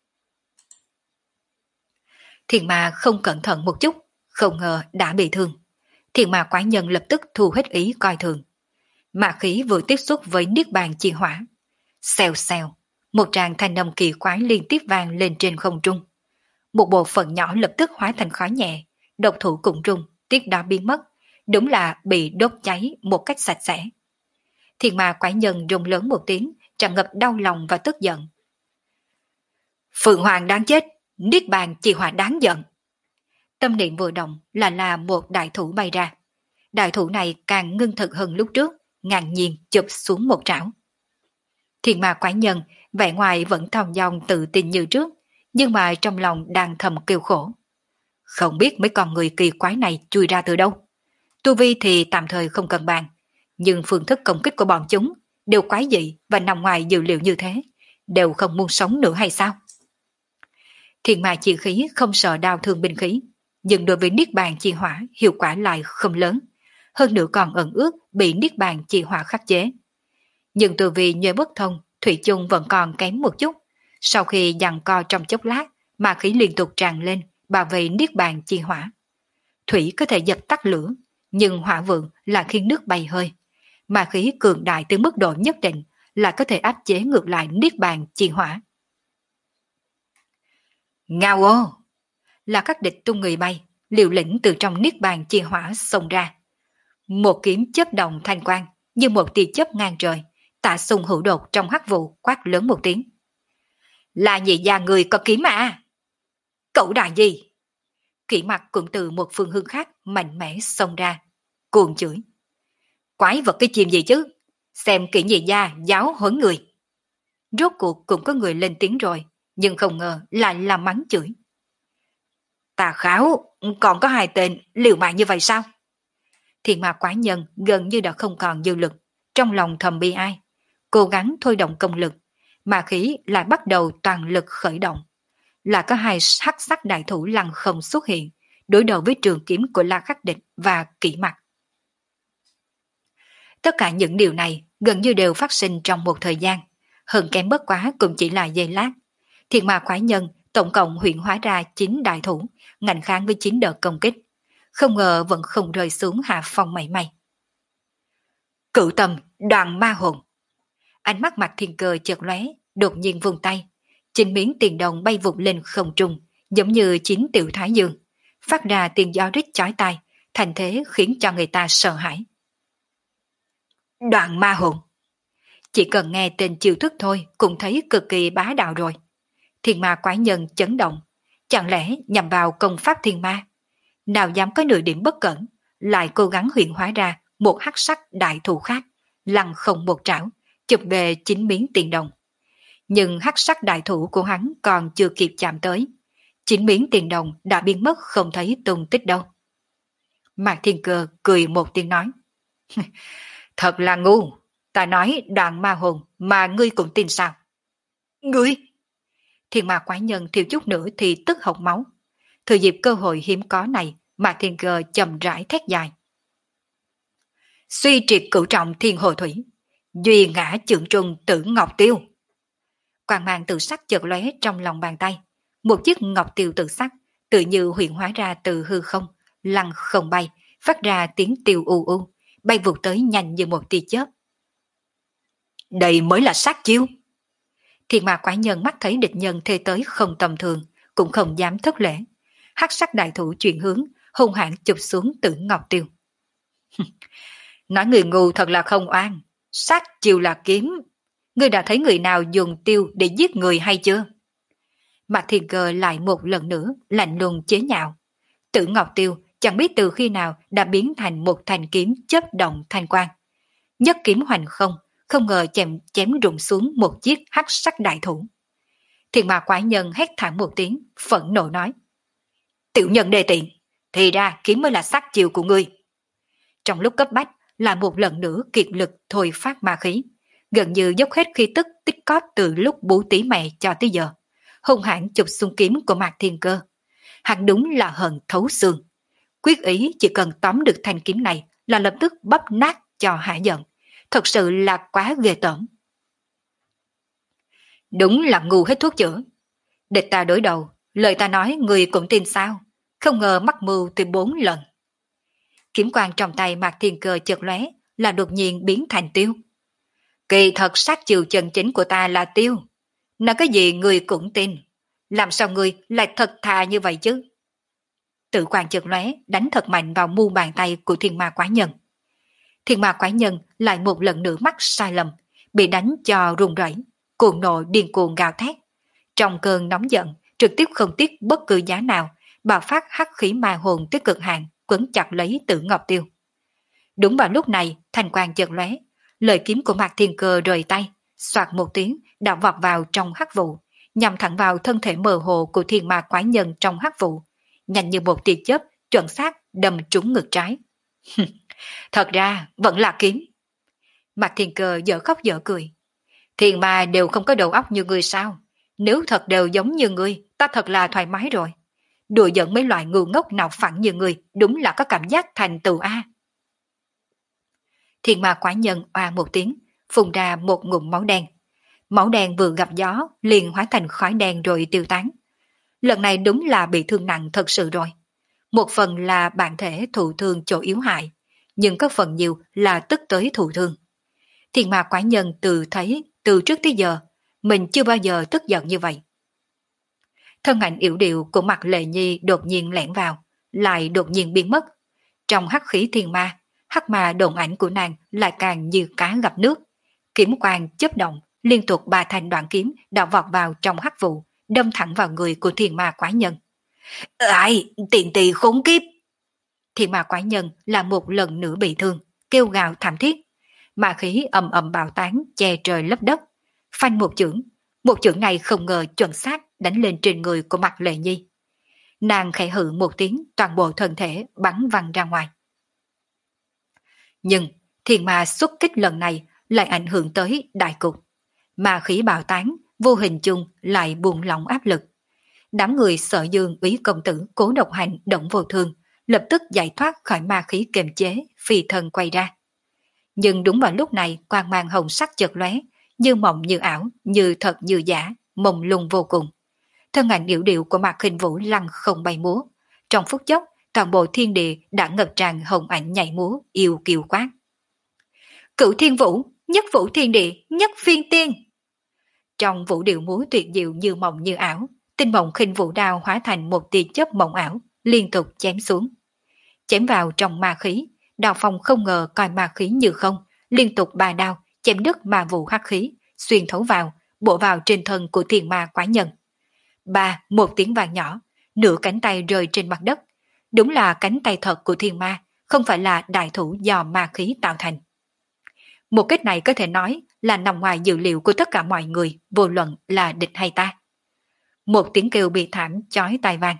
[SPEAKER 1] Thiên ma không cẩn thận một chút, không ngờ đã bị thương. Thiên ma quái nhân lập tức thu hết ý coi thường. Ma khí vừa tiếp xúc với niết bàn chi hỏa. Xèo xèo, một tràng thanh âm kỳ quái liên tiếp vang lên trên không trung. Một bộ phận nhỏ lập tức hóa thành khói nhẹ, độc thủ cùng trung, tiếc đó biến mất, đúng là bị đốt cháy một cách sạch sẽ. Thiên ma quái nhân rung lớn một tiếng, tràn ngập đau lòng và tức giận. Phượng Hoàng đáng chết, niết bàn chi hỏa đáng giận. Tâm niệm vừa động là là một đại thủ bay ra. Đại thủ này càng ngưng thực hơn lúc trước, ngang nhiên chụp xuống một trảo. Thiên ma quái nhân vẻ ngoài vẫn thong dong tự tin như trước, nhưng mà trong lòng đang thầm kêu khổ. Không biết mấy con người kỳ quái này chui ra từ đâu. Tu vi thì tạm thời không cần bàn, nhưng phương thức công kích của bọn chúng đều quái dị và nằm ngoài dự liệu như thế, đều không muốn sống nữa hay sao? Thiên ma chi khí không sợ đau thương binh khí, nhưng đối với niết bàn chi hỏa hiệu quả lại không lớn, hơn nữa còn ẩn ước bị niết bàn chi hỏa khắc chế. Nhưng từ vì nhuệ bất thông, thủy chung vẫn còn kém một chút, Sau khi giằng co trong chốc lát, ma khí liên tục tràn lên, bảo vệ niết bàn chi hỏa. Thủy có thể dập tắt lửa, nhưng hỏa vượng là khiến nước bay hơi. Ma khí cường đại tới mức độ nhất định là có thể áp chế ngược lại niết bàn chi hỏa. Ngao ô! Là các địch tung người bay, liều lĩnh từ trong niết bàn chi hỏa xông ra. Một kiếm chớp động thanh quang, như một tia chớp ngang trời, Tạ Sung hữu đột trong hắc vụ quát lớn một tiếng. Là nhị gia người có kiếm à? Cậu đại gì? Kỷ mặt cũng từ một phương hướng khác mạnh mẽ xông ra, cuồng chửi. Quái vật cái chim gì chứ? Xem kỹ nhị gia giáo huấn người. Rốt cuộc cũng có người lên tiếng rồi, nhưng không ngờ lại là mắng chửi. Tà kháo, còn có hai tên liều mạng như vậy sao? Thiên ma quái nhân gần như đã không còn dư lực, trong lòng thầm bi ai. Cố gắng thôi động công lực, mà khí lại bắt đầu toàn lực khởi động. Là có hai hắc sắc đại thủ lăng không xuất hiện, đối đầu với trường kiếm của La Khắc Địch và Kỷ Mặc. Tất cả những điều này gần như đều phát sinh trong một thời gian, hơn kém bất quá cũng chỉ là giây lát. Thiên ma quái nhân tổng cộng huyện hóa ra chín đại thủ, ngạnh kháng với chín đợt công kích. Không ngờ vẫn không rơi xuống hạ phong mảy may. Cửu tâm đoàn ma hồn. Ánh mắt Mạc Thiên Cơ chợt lóe, đột nhiên vung tay. Chín miếng tiền đồng bay vụt lên không trung, giống như chín tiểu thái dương, phát ra tiếng gió rít chói tai, thành thế khiến cho người ta sợ hãi. Đoàn ma hồn. Chỉ cần nghe tên chiêu thức thôi cũng thấy cực kỳ bá đạo rồi. Thiên ma quái nhân chấn động, chẳng lẽ nhằm vào công pháp thiên ma? Nào dám có nửa điểm bất cẩn, lại cố gắng huyện hóa ra một hắc sắc đại thủ khác, lăng không một trảo, chụp về chín miếng tiền đồng. Nhưng hắc sắc đại thủ của hắn còn chưa kịp chạm tới, chín miếng tiền đồng đã biến mất không thấy tung tích đâu. Mạc Thiên Cơ cười một tiếng nói. Thật là ngu, ta nói đoàn ma hồn mà ngươi cũng tin sao? Ngươi! Thiên ma quái nhân thiếu chút nữa thì tức hộc máu. Thừa dịp cơ hội hiếm có này, Mạc Thiên Cơ chậm rãi thét dài. Suy triệt cửu trọng thiên hồ thủy, duy ngã trượng trung tử ngọc tiêu. Quang mang tự sắc chợt lóe trong lòng bàn tay, một chiếc ngọc tiêu tự sắc tự như hiện hóa ra từ hư không, lăng không bay, phát ra tiếng tiêu u u, bay vụt tới nhanh như một tia chớp. Đây mới là sát chiêu. Thiên ma quái nhân mắt thấy địch nhân thê tới không tầm thường, cũng không dám thất lễ. Hắc sắc đại thủ chuyển hướng, hung hãn chụp xuống Tử Ngọc Tiêu. Nói người ngu thật là không oan, sát chiêu là kiếm. Ngươi đã thấy người nào dùng tiêu để giết người hay chưa? Mạc Thiên Cơ lại một lần nữa lạnh lùng chế nhạo. Tử Ngọc Tiêu chẳng biết từ khi nào đã biến thành một thanh kiếm chớp động thanh quang. Nhất kiếm hoành không, không ngờ chém chém rụng xuống một chiếc hắc sắc đại thủ. Thiên ma quái nhân hét thảm một tiếng, phẫn nộ nói. Tiểu nhân đề tiện, thì ra kiếm mới là sát chiêu của ngươi. Trong lúc cấp bách, là một lần nữa kiệt lực thôi phát ma khí, gần như dốc hết khí tức tích cóp từ lúc bố tí mẹ cho tới giờ, hung hãn chụp xuống kiếm của Mạc Thiên Cơ. Hắn đúng là hận thấu xương, quyết ý chỉ cần tóm được thanh kiếm này là lập tức bắp nát cho hạ giận, thật sự là quá ghê tởm. Đúng là ngu hết thuốc chữa. Địch ta đối đầu, lời ta nói người cũng tin sao, không ngờ mắc mưu từ bốn lần. Kiếm quang trong tay Mạc Thiên Cơ chợt lóe là đột nhiên biến thành tiêu. Kỳ thật sát chiêu chân chính của ta là tiêu. Nói cái gì người cũng tin. Làm sao người lại thật thà như vậy chứ? Tự quang chợt lóe đánh thật mạnh vào mu bàn tay của thiên ma quái nhân. Thiên ma quái nhân lại một lần nữa mắc sai lầm, bị đánh cho run rẩy, cuồng nộ điên cuồng gào thét. Trong cơn nóng giận, trực tiếp không tiếc bất cứ giá nào, bạo phát hắc khí ma hồn tới cực hạn, quấn chặt lấy Tử Ngọc Tiêu. Đúng vào lúc này, thanh quang chợt lóe, lời kiếm của Mạc Thiên Cơ rời tay, xoạt một tiếng, đã vọt vào trong hắc vụ, nhằm thẳng vào thân thể mờ hồ của thiên ma quái nhân trong hắc vụ, nhanh như một tia chớp, chuẩn xác đâm trúng ngực trái. Thật ra vẫn là kiếm. Mạc Thiên Cơ dở khóc dở cười. Thiên ma đều không có đầu óc như ngươi sao? Nếu thật đều giống như ngươi, ta thật là thoải mái rồi. Đùa giỡn mấy loại ngu ngốc nào phẳng như ngươi, đúng là có cảm giác thành tựu a. Thiên ma quái nhân oa một tiếng, phun ra một ngụm máu đen. Máu đen vừa gặp gió liền hóa thành khói đen rồi tiêu tán. Lần này đúng là bị thương nặng thật sự rồi. Một phần là bản thể thụ thương chỗ yếu hại, nhưng có phần nhiều là tức tới thụ thương. Thiên ma quái nhân từ thấy từ trước tới giờ, mình chưa bao giờ tức giận như vậy. Thân ảnh yểu điệu của mặt Lệ Nhi đột nhiên lẻn vào, lại đột nhiên biến mất. Trong hắc khí thiên ma, hắc ma đồn ảnh của nàng lại càng như cá gặp nước. Kiếm quang chớp động, liên tục ba thanh đoạn kiếm đã vọt vào trong hắc vụ, đâm thẳng vào người của thiên ma quái nhân. Ai, tiền tỳ khốn kiếp! Thiên ma quái nhân là một lần nữa bị thương, kêu gào thảm thiết. Ma khí ầm ầm bạo tán, che trời lấp đất. Phanh một chưởng, một chưởng này không ngờ chuẩn xác đánh lên trên người của mặt Lệ Nhi. Nàng khẽ hự một tiếng, toàn bộ thân thể bắn văng ra ngoài. Nhưng thiên ma xuất kích lần này lại ảnh hưởng tới đại cục. Ma khí bạo tán, vô hình chung lại buông lỏng áp lực. Đám người Sở Dương, Úy công tử, Cố Độc Hành, Động Vô Thương lập tức giải thoát khỏi ma khí kiềm chế, phi thân quay ra. Nhưng đúng vào lúc này, quang mang hồng sắc chợt lóe, như mộng như ảo, như thật như giả, mông lung vô cùng. Thân ảnh điệu điệu của Mạc Khinh Vũ lăng không bay múa. Trong phút chốc, toàn bộ thiên địa đã ngập tràn hồng ảnh nhảy múa, yêu kiều quát. Cửu Thiên Vũ, nhất vũ thiên địa, nhất phiên tiên. Trong vũ điệu múa tuyệt diệu như mộng như ảo, tinh mộng Khinh Vũ đao hóa thành một tia chớp mộng ảo, liên tục chém xuống. Chém vào trong ma khí, đao phong không ngờ coi ma khí như không, liên tục ba đao, chém đứt ma vụ hắc khí, xuyên thấu vào, bổ vào trên thân của thiên ma quái nhân. Ba, một tiếng vang nhỏ, nửa cánh tay rơi trên mặt đất. Đúng là cánh tay thật của thiên ma, không phải là đại thủ do ma khí tạo thành. Một cách này có thể nói là nằm ngoài dự liệu của tất cả mọi người, vô luận là địch hay ta. Một tiếng kêu bị thảm chói tai vang.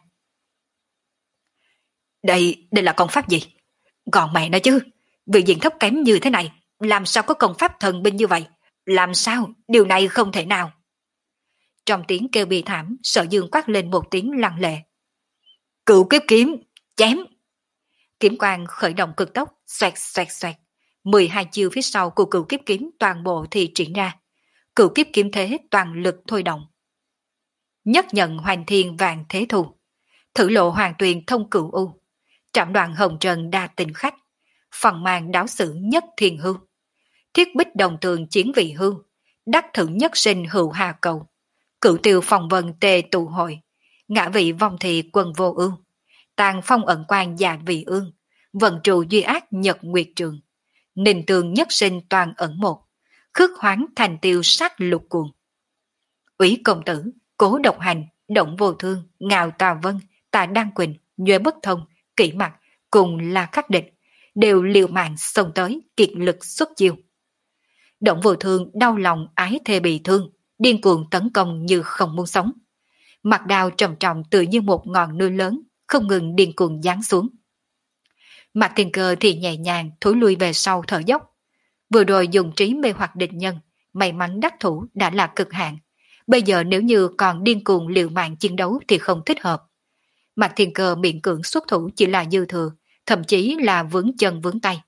[SPEAKER 1] Đây, đây là công pháp gì? Còn mẹ nó chứ, vị diện thấp kém như thế này, làm sao có công pháp thần binh như vậy? Làm sao? Điều này không thể nào. Trong tiếng kêu bị thảm, Sở Dương quát lên một tiếng lăng lệ. Cựu kiếp kiếm, chém! Kiếm quang khởi động cực tốc, xoẹt xoẹt xoẹt. mười hai chiêu phía sau của cựu kiếp kiếm toàn bộ thì triển ra. Cựu kiếp kiếm thế toàn lực thôi động. Nhất nhận hoành thiên vạn thế thù. Thử lộ hoàng tuyền thông cửu u. Trạm đoạn hồng trần đa tình khách. Phần màn đáo sử nhất thiên hưu. Thiết bích đồng tường chiến vị hưu. Đắc thử nhất sinh hữu hà cầu. Cửu tiêu phòng vân tề tụ hội. Ngã vị vong thị quân vô ưu. Tàn phong ẩn quan dạ vị ương. Vận trụ duy ác nhật nguyệt trường. Ninh tường nhất sinh toàn ẩn một. Khước hoáng thành tiêu sát lục cuồng. Úy công tử, Cố Độc Hành, Động Vô Thương, Ngạo Tà Vân, Tà Đăng Quỳnh, Nhuệ Bất Thông, Kỷ Mặc cùng là khắc địch, đều liều mạng xông tới kiệt lực xuất chiêu. Động Vô Thương đau lòng ái thê bị thương, điên cuồng tấn công như không muốn sống. Mặt đao trầm trọng tựa như một ngọn núi lớn, không ngừng điên cuồng giáng xuống. Mạc Thiên Cơ thì nhẹ nhàng thối lui về sau thở dốc. Vừa rồi dùng trí mê hoặc địch nhân, may mắn đắc thủ đã là cực hạn. Bây giờ nếu như còn điên cuồng liều mạng chiến đấu thì không thích hợp. Mạc Thiên Cơ miễn cưỡng xuất thủ chỉ là dư thừa, thậm chí là vướng chân vướng tay.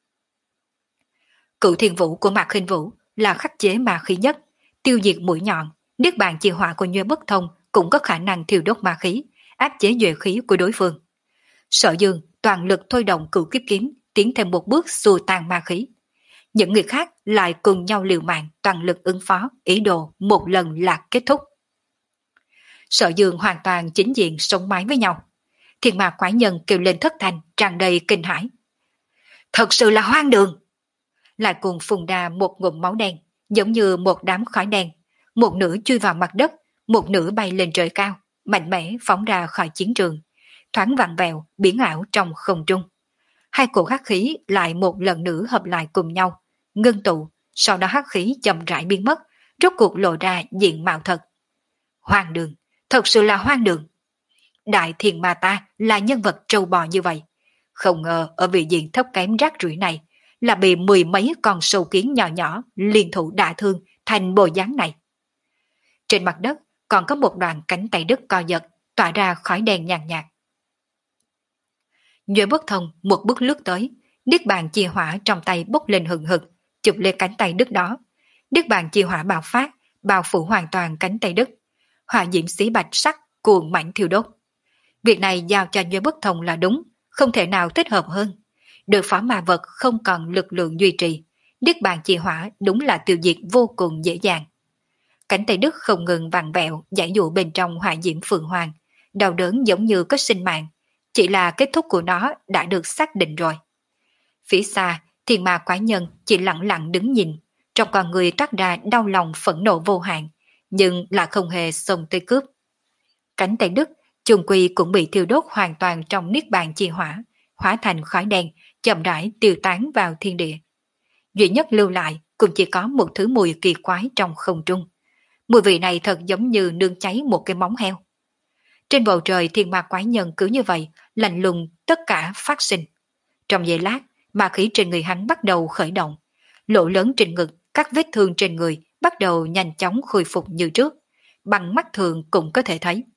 [SPEAKER 1] Cựu thiên vũ của Mạc Khinh Vũ là khắc chế ma khí nhất, tiêu diệt mũi nhọn, niết bàn chi hỏa của Nhuệ Bất Thông cũng có khả năng thiêu đốt ma khí, áp chế duệ khí của đối phương. Sở Dương toàn lực thôi động cửu kiếp kiếm, tiến thêm một bước xua tan ma khí. Những người khác lại cùng nhau liều mạng toàn lực ứng phó, ý đồ một lần là kết thúc. Sở Dương hoàn toàn chính diện sống mái với nhau. Thiên ma quái nhân kêu lên thất thanh, tràn đầy kinh hãi. Thật sự là hoang đường! Lại cùng phùng đà một ngụm máu đen, giống như một đám khói đen. Một nửa chui vào mặt đất, một nửa bay lên trời cao, mạnh mẽ phóng ra khỏi chiến trường. Thoáng vặn vẹo, biến ảo trong không trung. Hai cổ hắc khí lại một lần nữa hợp lại cùng nhau, ngưng tụ, sau đó hắc khí chậm rãi biến mất, rốt cuộc lộ ra diện mạo thật. Hoang đường, thật sự là hoang đường. Đại thiền ma ta là nhân vật trâu bò như vậy. Không ngờ ở vị diện thấp kém rác rưởi này là bị mười mấy con sâu kiến nhỏ nhỏ liên thủ đả thương thành bộ dáng này. Trên mặt đất còn có một đoạn cánh tay đất co giật, tỏa ra khói đen nhàn nhạt. Nhuệ Bất Thông một bước lướt tới, niết bàn chi hỏa trong tay bốc lên hừng hực, chụp lên cánh tay đứt đó. Niết bàn chi hỏa bạo phát, bao phủ hoàn toàn cánh tay đất. Hỏa diễm xí bạch sắc cuồng mãnh thiêu đốt. Việc này giao cho Nhuế Bất Thông là đúng, không thể nào thích hợp hơn. Được phó ma vật không còn lực lượng duy trì, Niết bàn chi hỏa đúng là tiêu diệt vô cùng dễ dàng. Cánh tay Đức không ngừng vặn vẹo giải dụ bên trong hỏa diễm phượng hoàng, đau đớn giống như có sinh mạng, chỉ là kết thúc của nó đã được xác định rồi. Phía xa, thiên ma quái nhân chỉ lặng lặng đứng nhìn, trong con người toát ra đau lòng phẫn nộ vô hạn, nhưng là không hề xông tới cướp. Cánh tay Đức chung quy cũng bị thiêu đốt hoàn toàn trong niết bàn chi hỏa, hóa thành khói đen, chậm rãi tiêu tán vào thiên địa. Duy nhất lưu lại cũng chỉ có một thứ mùi kỳ quái trong không trung. Mùi vị này thật giống như nương cháy một cái móng heo. Trên bầu trời thiên ma quái nhân cứ như vậy, lạnh lùng tất cả phát sinh. Trong giây lát, ma khí trên người hắn bắt đầu khởi động. Lỗ lớn trên ngực, các vết thương trên người bắt đầu nhanh chóng khôi phục như trước. Bằng mắt thường cũng có thể thấy.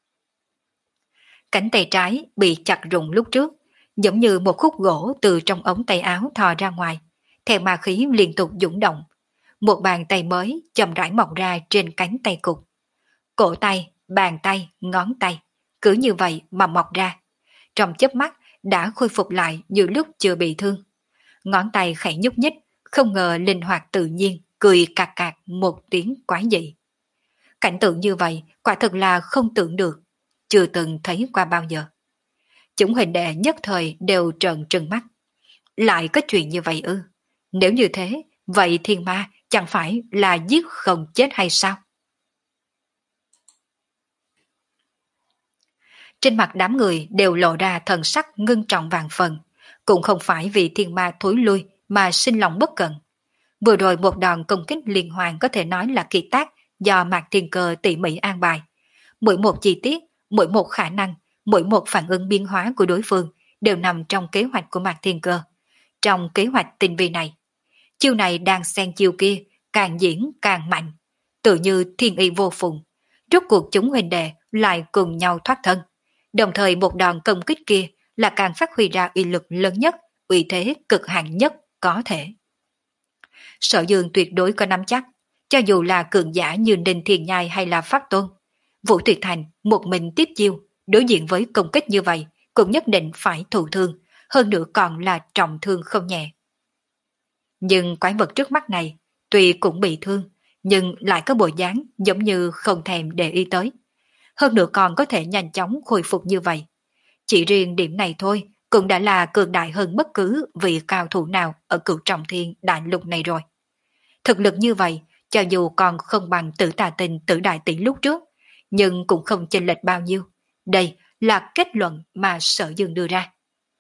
[SPEAKER 1] Cánh tay trái bị chặt rụng lúc trước, giống như một khúc gỗ từ trong ống tay áo thò ra ngoài, theo ma khí liên tục dũng động. Một bàn tay mới chậm rãi mọc ra trên cánh tay cụt. Cổ tay, bàn tay, ngón tay, cứ như vậy mà mọc ra. Trong chớp mắt đã khôi phục lại như lúc chưa bị thương. Ngón tay khẽ nhúc nhích, không ngờ linh hoạt tự nhiên, cười cạc cạc một tiếng quái dị. Cảnh tượng như vậy quả thực là không tưởng được, chưa từng thấy qua bao giờ. Chúng hình đệ nhất thời đều trợn trừng mắt. Lại có chuyện như vậy ư? Nếu như thế, vậy thiên ma chẳng phải là giết không chết hay sao? Trên mặt đám người đều lộ ra thần sắc ngưng trọng vàng phần, cũng không phải vì thiên ma thối lui mà sinh lòng bất cẩn. Vừa rồi một đòn công kích liên hoàn có thể nói là kỳ tác do Mạc Thiên Cơ tỉ mỉ an bài. Mỗi một chi tiết, mỗi một khả năng, mỗi một phản ứng biến hóa của đối phương đều nằm trong kế hoạch của Mạc Thiên Cơ. Trong kế hoạch tinh vi này, chiêu này đang xen chiêu kia, càng diễn càng mạnh, tự như thiên y vô phùng. Rốt cuộc chúng huynh đệ lại cùng nhau thoát thân. Đồng thời một đòn công kích kia là càng phát huy ra uy lực lớn nhất, uy thế cực hạn nhất có thể. Sở Dương tuyệt đối có nắm chắc, cho dù là cường giả như Ninh Thiên Nhai hay là Pháp Tôn. Vũ Tuyệt Thành một mình tiếp chiêu, đối diện với công kích như vậy, cũng nhất định phải thụ thương, hơn nữa còn là trọng thương không nhẹ. Nhưng quái vật trước mắt này, tuy cũng bị thương, nhưng lại có bộ dáng giống như không thèm để ý tới. Hơn nữa còn có thể nhanh chóng khôi phục như vậy. Chỉ riêng điểm này thôi cũng đã là cường đại hơn bất cứ vị cao thủ nào ở Cửu Trọng Thiên đại lục này rồi. Thực lực như vậy, cho dù còn không bằng Tử Tà Tình Tử Đại Tỷ lúc trước, nhưng cũng không chênh lệch bao nhiêu. Đây là kết luận mà Sở Dương đưa ra.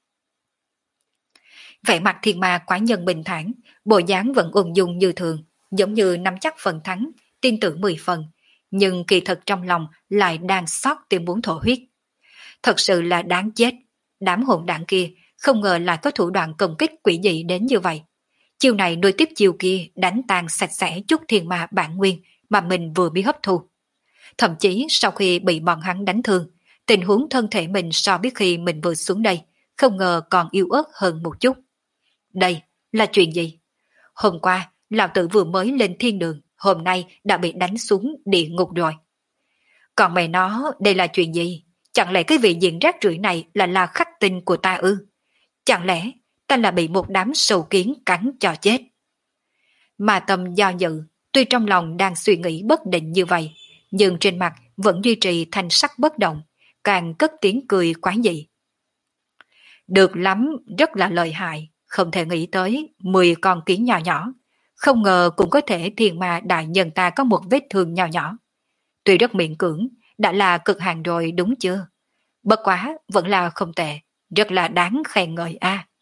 [SPEAKER 1] Vẻ mặt thiên ma quái nhân bình thản, bộ dáng vẫn ung dung như thường, giống như nắm chắc phần thắng, tin tưởng mười phần, nhưng kỳ thật trong lòng lại đang xót tìm muốn thổ huyết. Thật sự là đáng chết, đám hỗn đảng kia không ngờ lại có thủ đoạn công kích quỷ dị đến như vậy. Chiêu này nối tiếp chiêu kia đánh tan sạch sẽ chút thiên ma bản nguyên mà mình vừa bị hấp thu. Thậm chí sau khi bị bọn hắn đánh thương, tình huống thân thể mình so với khi mình vừa xuống đây, không ngờ còn yếu ớt hơn một chút. Đây là chuyện gì? Hôm qua, lão tử vừa mới lên thiên đường, hôm nay đã bị đánh xuống địa ngục rồi. Còn mày nó, đây là chuyện gì? Chẳng lẽ cái vị diện rác rưởi này là là khắc tinh của ta ư? Chẳng lẽ ta là bị một đám sâu kiến cắn cho chết? Mà tâm do dự, tuy trong lòng đang suy nghĩ bất định như vậy, nhưng trên mặt vẫn duy trì thanh sắc bất động, càng cất tiếng cười quái dị. Được lắm, rất là lợi hại, không thể nghĩ tới mười con kiến nhỏ nhỏ, không ngờ cũng có thể thiên ma đại nhân ta có một vết thương nhỏ nhỏ. Tuy rất miễn cưỡng, đã là cực hạn rồi đúng chưa? Bất quá, vẫn là không tệ, rất là đáng khen ngợi a. À.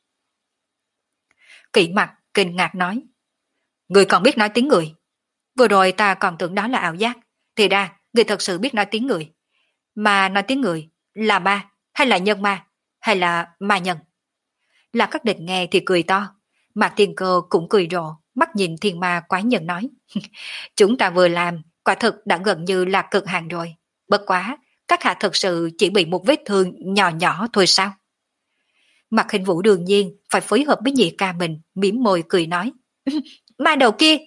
[SPEAKER 1] Kỷ mặt kinh ngạc nói, người còn biết nói tiếng người. Vừa rồi ta còn tưởng đó là ảo giác, thì ra người thật sự biết nói tiếng người. Mà nói tiếng người là ma, hay là nhân ma, hay là ma nhân? Là các địch nghe thì cười to, Mạc Thiên Cơ cũng cười rộ, mắt nhìn thiên ma quái nhân nói, chúng ta vừa làm, quả thực đã gần như là cực hạn rồi. Bất quá, các hạ thật sự chỉ bị một vết thương nhỏ nhỏ thôi sao? Mạc Hình Vũ đương nhiên phải phối hợp với nhị ca mình, mỉm môi cười nói, ma đầu kia,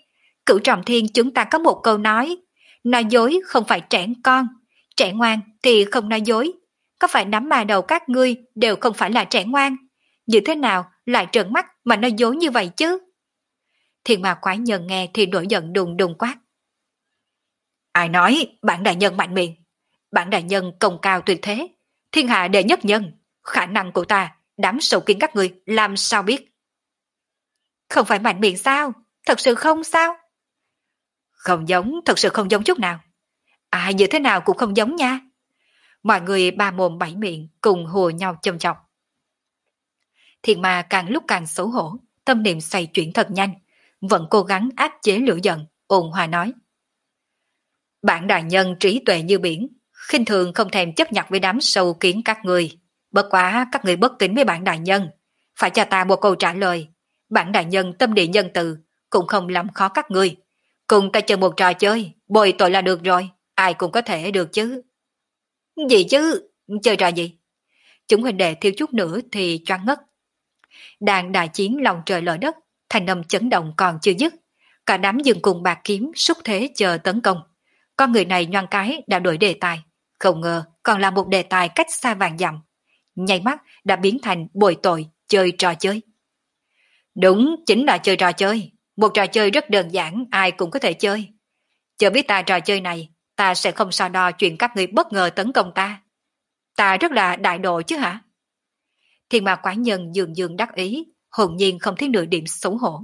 [SPEAKER 1] Cửu Trọng Thiên chúng ta có một câu nói, nói dối không phải trẻ con, trẻ ngoan thì không nói dối. Có phải đám ma đầu các ngươi đều không phải là trẻ ngoan? Như thế nào lại trợn mắt mà nói dối như vậy chứ? Thiên ma quái nhân nghe thì nổi giận đùng đùng quát. Ai nói bản đại nhân mạnh miệng? Bản đại nhân công cao tuyệt thế, thiên hạ đệ nhất nhân. Khả năng của ta, đám sâu kiến các ngươi làm sao biết? Không phải mạnh miệng sao? Thật sự không sao? Không giống, thật sự không giống chút nào. À, như thế nào cũng không giống nha. Mọi người ba mồm bảy miệng cùng hùa nhau châm chọc. Thiên ma càng lúc càng xấu hổ, tâm niệm xoay chuyển thật nhanh, vẫn cố gắng áp chế lửa giận, ôn hòa nói. Bản đại nhân trí tuệ như biển, khinh thường không thèm chấp nhặt với đám sâu kiến các người. Bất quá các người bất kính với bản đại nhân, phải cho ta một câu trả lời. Bản đại nhân tâm địa nhân từ, cũng không làm khó các người. Cùng ta chơi một trò chơi, bồi tội là được rồi, ai cũng có thể được chứ. Gì chứ? Chơi trò gì? Chúng huynh đệ thiếu chút nữa thì choáng ngất. Đang đại chiến lòng trời lở đất, thành âm chấn động còn chưa dứt. Cả đám dừng cùng bạc kiếm xúc thế chờ tấn công. Con người này nhoang cái đã đổi đề tài, không ngờ còn là một đề tài cách xa vàng dặm. Nháy mắt đã biến thành bồi tội chơi trò chơi. Đúng, chính là chơi trò chơi. Một trò chơi rất đơn giản, ai cũng có thể chơi. Chờ biết ta trò chơi này, ta sẽ không so đo chuyện các người bất ngờ tấn công ta. Ta rất là đại độ chứ hả? Thiên ma quái nhân dường dường đắc ý, hồn nhiên không thấy nửa điểm xấu hổ.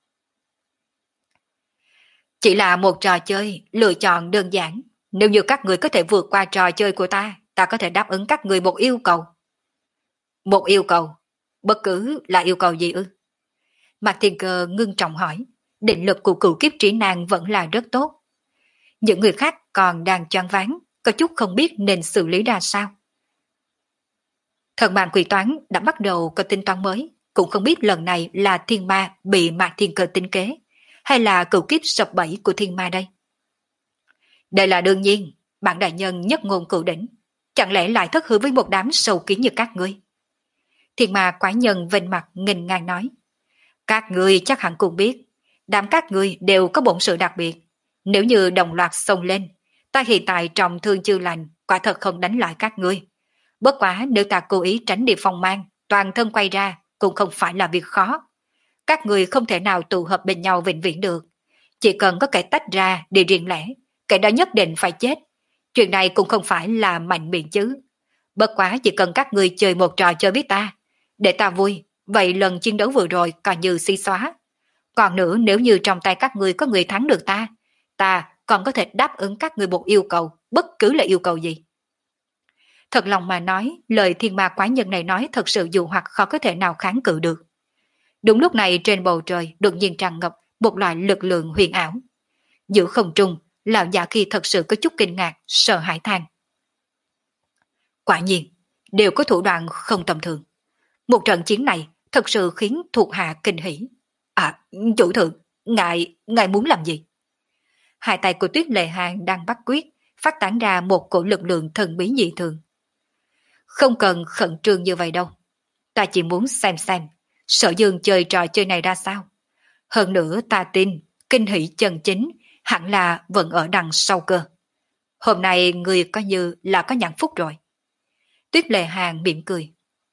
[SPEAKER 1] Chỉ là một trò chơi, lựa chọn đơn giản. Nếu như các người có thể vượt qua trò chơi của ta, ta có thể đáp ứng các người một yêu cầu. Một yêu cầu? Bất cứ là yêu cầu gì ư? Mạc Thiên Cơ ngưng trọng hỏi, định lực của cửu kiếp trí nàng vẫn là rất tốt. Những người khác còn đang choáng váng, có chút không biết nên xử lý ra sao. Thần mạng quỷ toán đã bắt đầu có tính toán mới, cũng không biết lần này là thiên ma bị Mạc Thiên Cơ tính kế, hay là cửu kiếp sập bẫy của thiên ma đây. Đây là đương nhiên, bản đại nhân nhất ngôn cửu đỉnh, chẳng lẽ lại thất hứa với một đám sâu kiến như các ngươi? Thiên ma quái nhân vênh mặt nghênh ngang nói. Các ngươi chắc hẳn cũng biết, đám các ngươi đều có bổn sự đặc biệt. Nếu như đồng loạt xông lên, ta hiện tại trọng thương chưa lành, quả thật không đánh lại các ngươi. Bất quá nếu ta cố ý tránh đi phong mang, toàn thân quay ra, cũng không phải là việc khó. Các ngươi không thể nào tụ hợp bên nhau vĩnh viễn được. Chỉ cần có kẻ tách ra đi riêng lẻ, kẻ đó nhất định phải chết. Chuyện này cũng không phải là mạnh miệng chứ. Bất quá chỉ cần các ngươi chơi một trò chơi với ta, để ta vui, vậy lần chiến đấu vừa rồi coi như xí xóa. Còn nữa, nếu như trong tay các ngươi có người thắng được ta, ta còn có thể đáp ứng các ngươi một yêu cầu, bất cứ là yêu cầu gì. Thật lòng mà nói, lời thiên ma quái nhân này nói thật sự dụ hoặc khó có thể nào kháng cự được. Đúng lúc này trên bầu trời đột nhiên tràn ngập một loại lực lượng huyền ảo. Giữa không trung, lão giả kia thật sự có chút kinh ngạc, sợ hãi than. Quả nhiên, đều có thủ đoạn không tầm thường. Một trận chiến này thật sự khiến thuộc hạ kinh hỉ. À, chủ thượng, ngài, ngài muốn làm gì? Hai tay của Tuyết Lệ Hàn đang bắt quyết, phát tán ra một cổ lực lượng thần bí dị thường. Không cần khẩn trương như vậy đâu. Ta chỉ muốn xem xem, Sở Dương chơi trò chơi này ra sao. Hơn nữa ta tin, kinh hỉ chân chính, hẳn là vẫn ở đằng sau cơ. Hôm nay người coi như là có nhãn phúc rồi. Tuyết Lệ Hàn mỉm cười.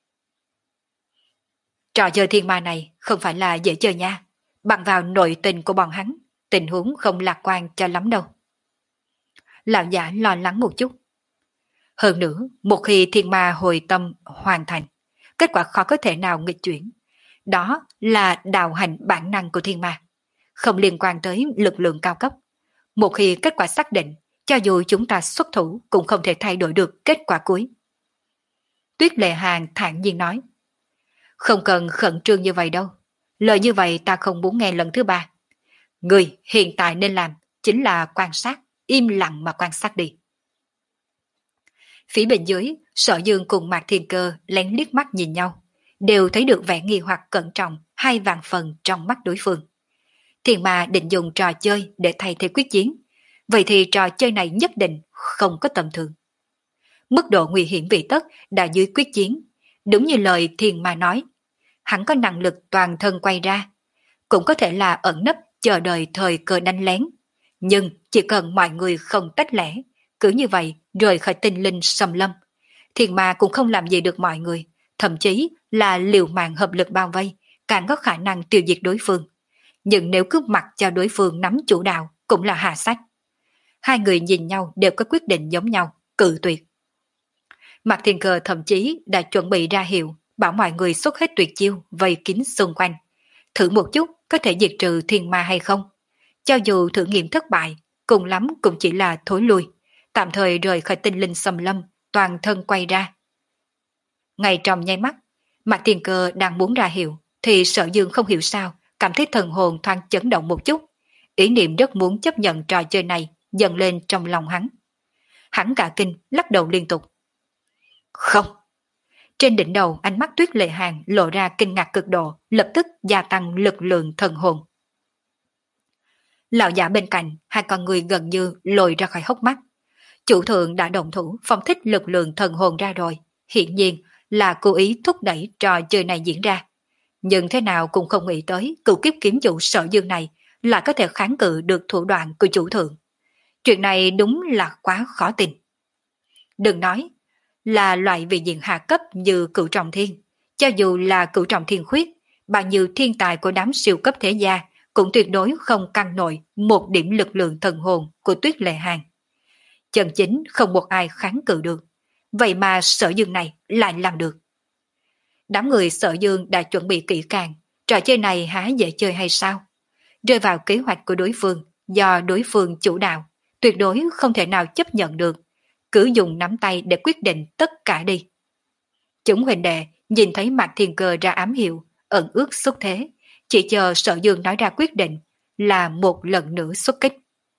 [SPEAKER 1] Trò chơi thiên ma này không phải là dễ chơi nha. Bằng vào nội tình của bọn hắn, tình huống không lạc quan cho lắm đâu. Lão giả lo lắng một chút. Hơn nữa, một khi thiên ma hồi tâm hoàn thành, kết quả khó có thể nào nghịch chuyển. Đó là đào hành bản năng của thiên ma, không liên quan tới lực lượng cao cấp. Một khi kết quả xác định, cho dù chúng ta xuất thủ cũng không thể thay đổi được kết quả cuối. Tuyết Lệ Hàn thản nhiên nói. Không cần khẩn trương như vậy đâu. Lời như vậy ta không muốn nghe lần thứ ba. Người hiện tại nên làm chính là quan sát, im lặng mà quan sát đi. Phía bên dưới, Sở Dương cùng Mạc Thiên Cơ lén liếc mắt nhìn nhau, đều thấy được vẻ nghi hoặc cẩn trọng hai vạn phần trong mắt đối phương. Thiên ma định dùng trò chơi để thay thế quyết chiến, vậy thì trò chơi này nhất định không có tầm thường. Mức độ nguy hiểm vị tất đã dưới quyết chiến, đúng như lời thiên ma nói. Hắn có năng lực toàn thân quay ra, cũng có thể là ẩn nấp chờ đợi thời cơ đánh lén. Nhưng chỉ cần mọi người không tách lẻ, cứ như vậy rời khỏi tinh linh xâm lâm. Thiên ma cũng không làm gì được mọi người, thậm chí là liều mạng hợp lực bao vây, càng có khả năng tiêu diệt đối phương. Nhưng nếu cứ mặc cho đối phương nắm chủ đạo cũng là hạ sách. Hai người nhìn nhau đều có quyết định giống nhau, cự tuyệt. Mạc Thiên Cơ thậm chí đã chuẩn bị ra hiệu, bảo mọi người xuất hết tuyệt chiêu vây kín xung quanh. Thử một chút có thể diệt trừ thiên ma hay không? Cho dù thử nghiệm thất bại, cùng lắm cũng chỉ là thối lui, tạm thời rời khỏi tinh linh xâm lâm, toàn thân quay ra. Ngay trong nháy mắt, Mạc Thiên Cơ đang muốn ra hiệu, thì Sở Dương không hiểu sao, cảm thấy thần hồn thoáng chấn động một chút. Ý niệm rất muốn chấp nhận trò chơi này dần lên trong lòng hắn. Hắn cả kinh, lắc đầu liên tục. Không! Trên đỉnh đầu ánh mắt Tuyết Lệ Hàng lộ ra kinh ngạc cực độ, lập tức gia tăng lực lượng thần hồn. Lão giả bên cạnh, hai con người gần như lồi ra khỏi hốc mắt. Chủ thượng đã động thủ phóng thích lực lượng thần hồn ra rồi, hiển nhiên là cố ý thúc đẩy trò chơi này diễn ra. Nhưng thế nào cũng không nghĩ tới cựu kiếp kiếm chủ Sở Dương này là có thể kháng cự được thủ đoạn của chủ thượng. Chuyện này đúng là quá khó tin. Đừng nói là loại vị diện hạ cấp như cửu trọng thiên, cho dù là cửu trọng thiên khuyết, bao nhiêu thiên tài của đám siêu cấp thế gia cũng tuyệt đối không căng nổi một điểm lực lượng thần hồn của Tuyết Lệ Hàng. Chân chính không một ai kháng cự được, vậy mà Sở Dương này lại làm được. Đám người Sở Dương đã chuẩn bị kỹ càng, trò chơi này há dễ chơi hay sao? Rơi vào kế hoạch của đối phương, do đối phương chủ đạo, tuyệt đối không thể nào chấp nhận được, cứ dùng nắm tay để quyết định tất cả đi. Chúng huynh đệ nhìn thấy Mạc Thiên Cơ ra ám hiệu, ẩn ước xuất thế, chỉ chờ Sở Dương nói ra quyết định là một lần nữa xuất kích.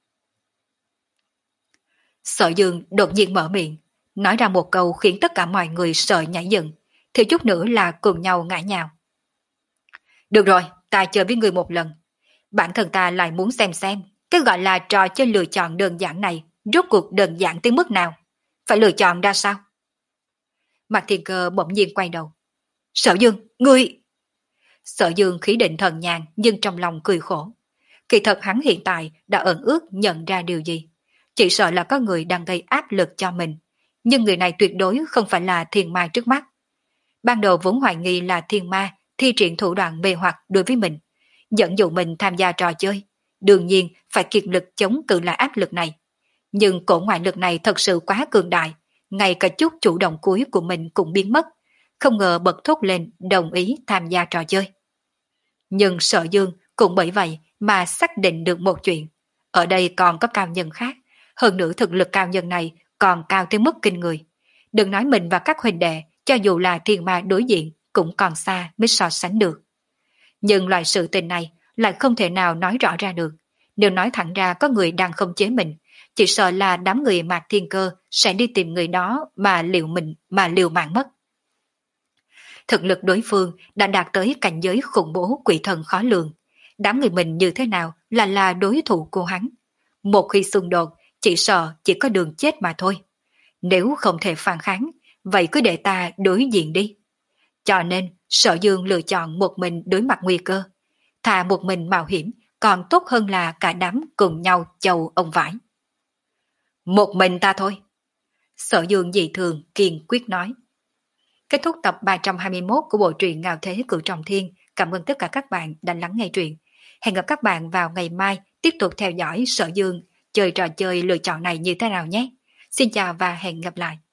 [SPEAKER 1] Sở Dương đột nhiên mở miệng, nói ra một câu khiến tất cả mọi người sợ nhảy dựng, thiếu chút nữa là cùng nhau ngã nhào. Được rồi, ta chơi với người một lần. Bản thân ta lại muốn xem xem, cái gọi là trò chơi lựa chọn đơn giản này, rốt cuộc đơn giản tới mức nào? Phải lựa chọn ra sao? Mạc Thiên Cơ bỗng nhiên quay đầu. Sở Dương, ngươi... Sở Dương khí định thần nhàn nhưng trong lòng cười khổ. Kỳ thật hắn hiện tại đã ẩn ước nhận ra điều gì. Chỉ sợ là có người đang gây áp lực cho mình. Nhưng người này tuyệt đối không phải là thiên ma trước mắt. Ban đầu vốn hoài nghi là thiên ma thi triển thủ đoạn mê hoặc đối với mình, dẫn dụ mình tham gia trò chơi. Đương nhiên phải kiệt lực chống cự lại áp lực này. Nhưng cổ ngoại lực này thật sự quá cường đại, ngay cả chút chủ động cuối của mình cũng biến mất, không ngờ bật thốt lên đồng ý tham gia trò chơi. Nhưng Sở Dương cũng bởi vậy mà xác định được một chuyện, ở đây còn có cao nhân khác, hơn nữa thực lực cao nhân này còn cao tới mức kinh người. Đừng nói mình và các huynh đệ, cho dù là thiên ma đối diện cũng còn xa mới so sánh được. Nhưng loại sự tình này lại không thể nào nói rõ ra được. Nếu nói thẳng ra có người đang không chế mình, chỉ sợ là đám người Mạc Thiên Cơ sẽ đi tìm người đó mà liều mình mà liều mạng mất. Thực lực đối phương đã đạt tới cảnh giới khủng bố quỷ thần khó lường. Đám người mình như thế nào là là đối thủ của hắn. Một khi xung đột, chỉ sợ chỉ có đường chết mà thôi. Nếu không thể phản kháng, vậy cứ để ta đối diện đi. Cho nên, Sở Dương lựa chọn một mình đối mặt nguy cơ. Thà một mình mạo hiểm, còn tốt hơn là cả đám cùng nhau chầu ông vải. Một mình ta thôi. Sở Dương dị thường kiên quyết nói. Kết thúc tập ba trăm hai mươi mốt của bộ truyện Ngạo Thế Cửu Trọng Thiên. Cảm ơn tất cả các bạn đã lắng nghe truyện. Hẹn gặp các bạn vào ngày mai tiếp tục theo dõi Sở Dương chơi trò chơi lựa chọn này như thế nào nhé. Xin chào và hẹn gặp lại.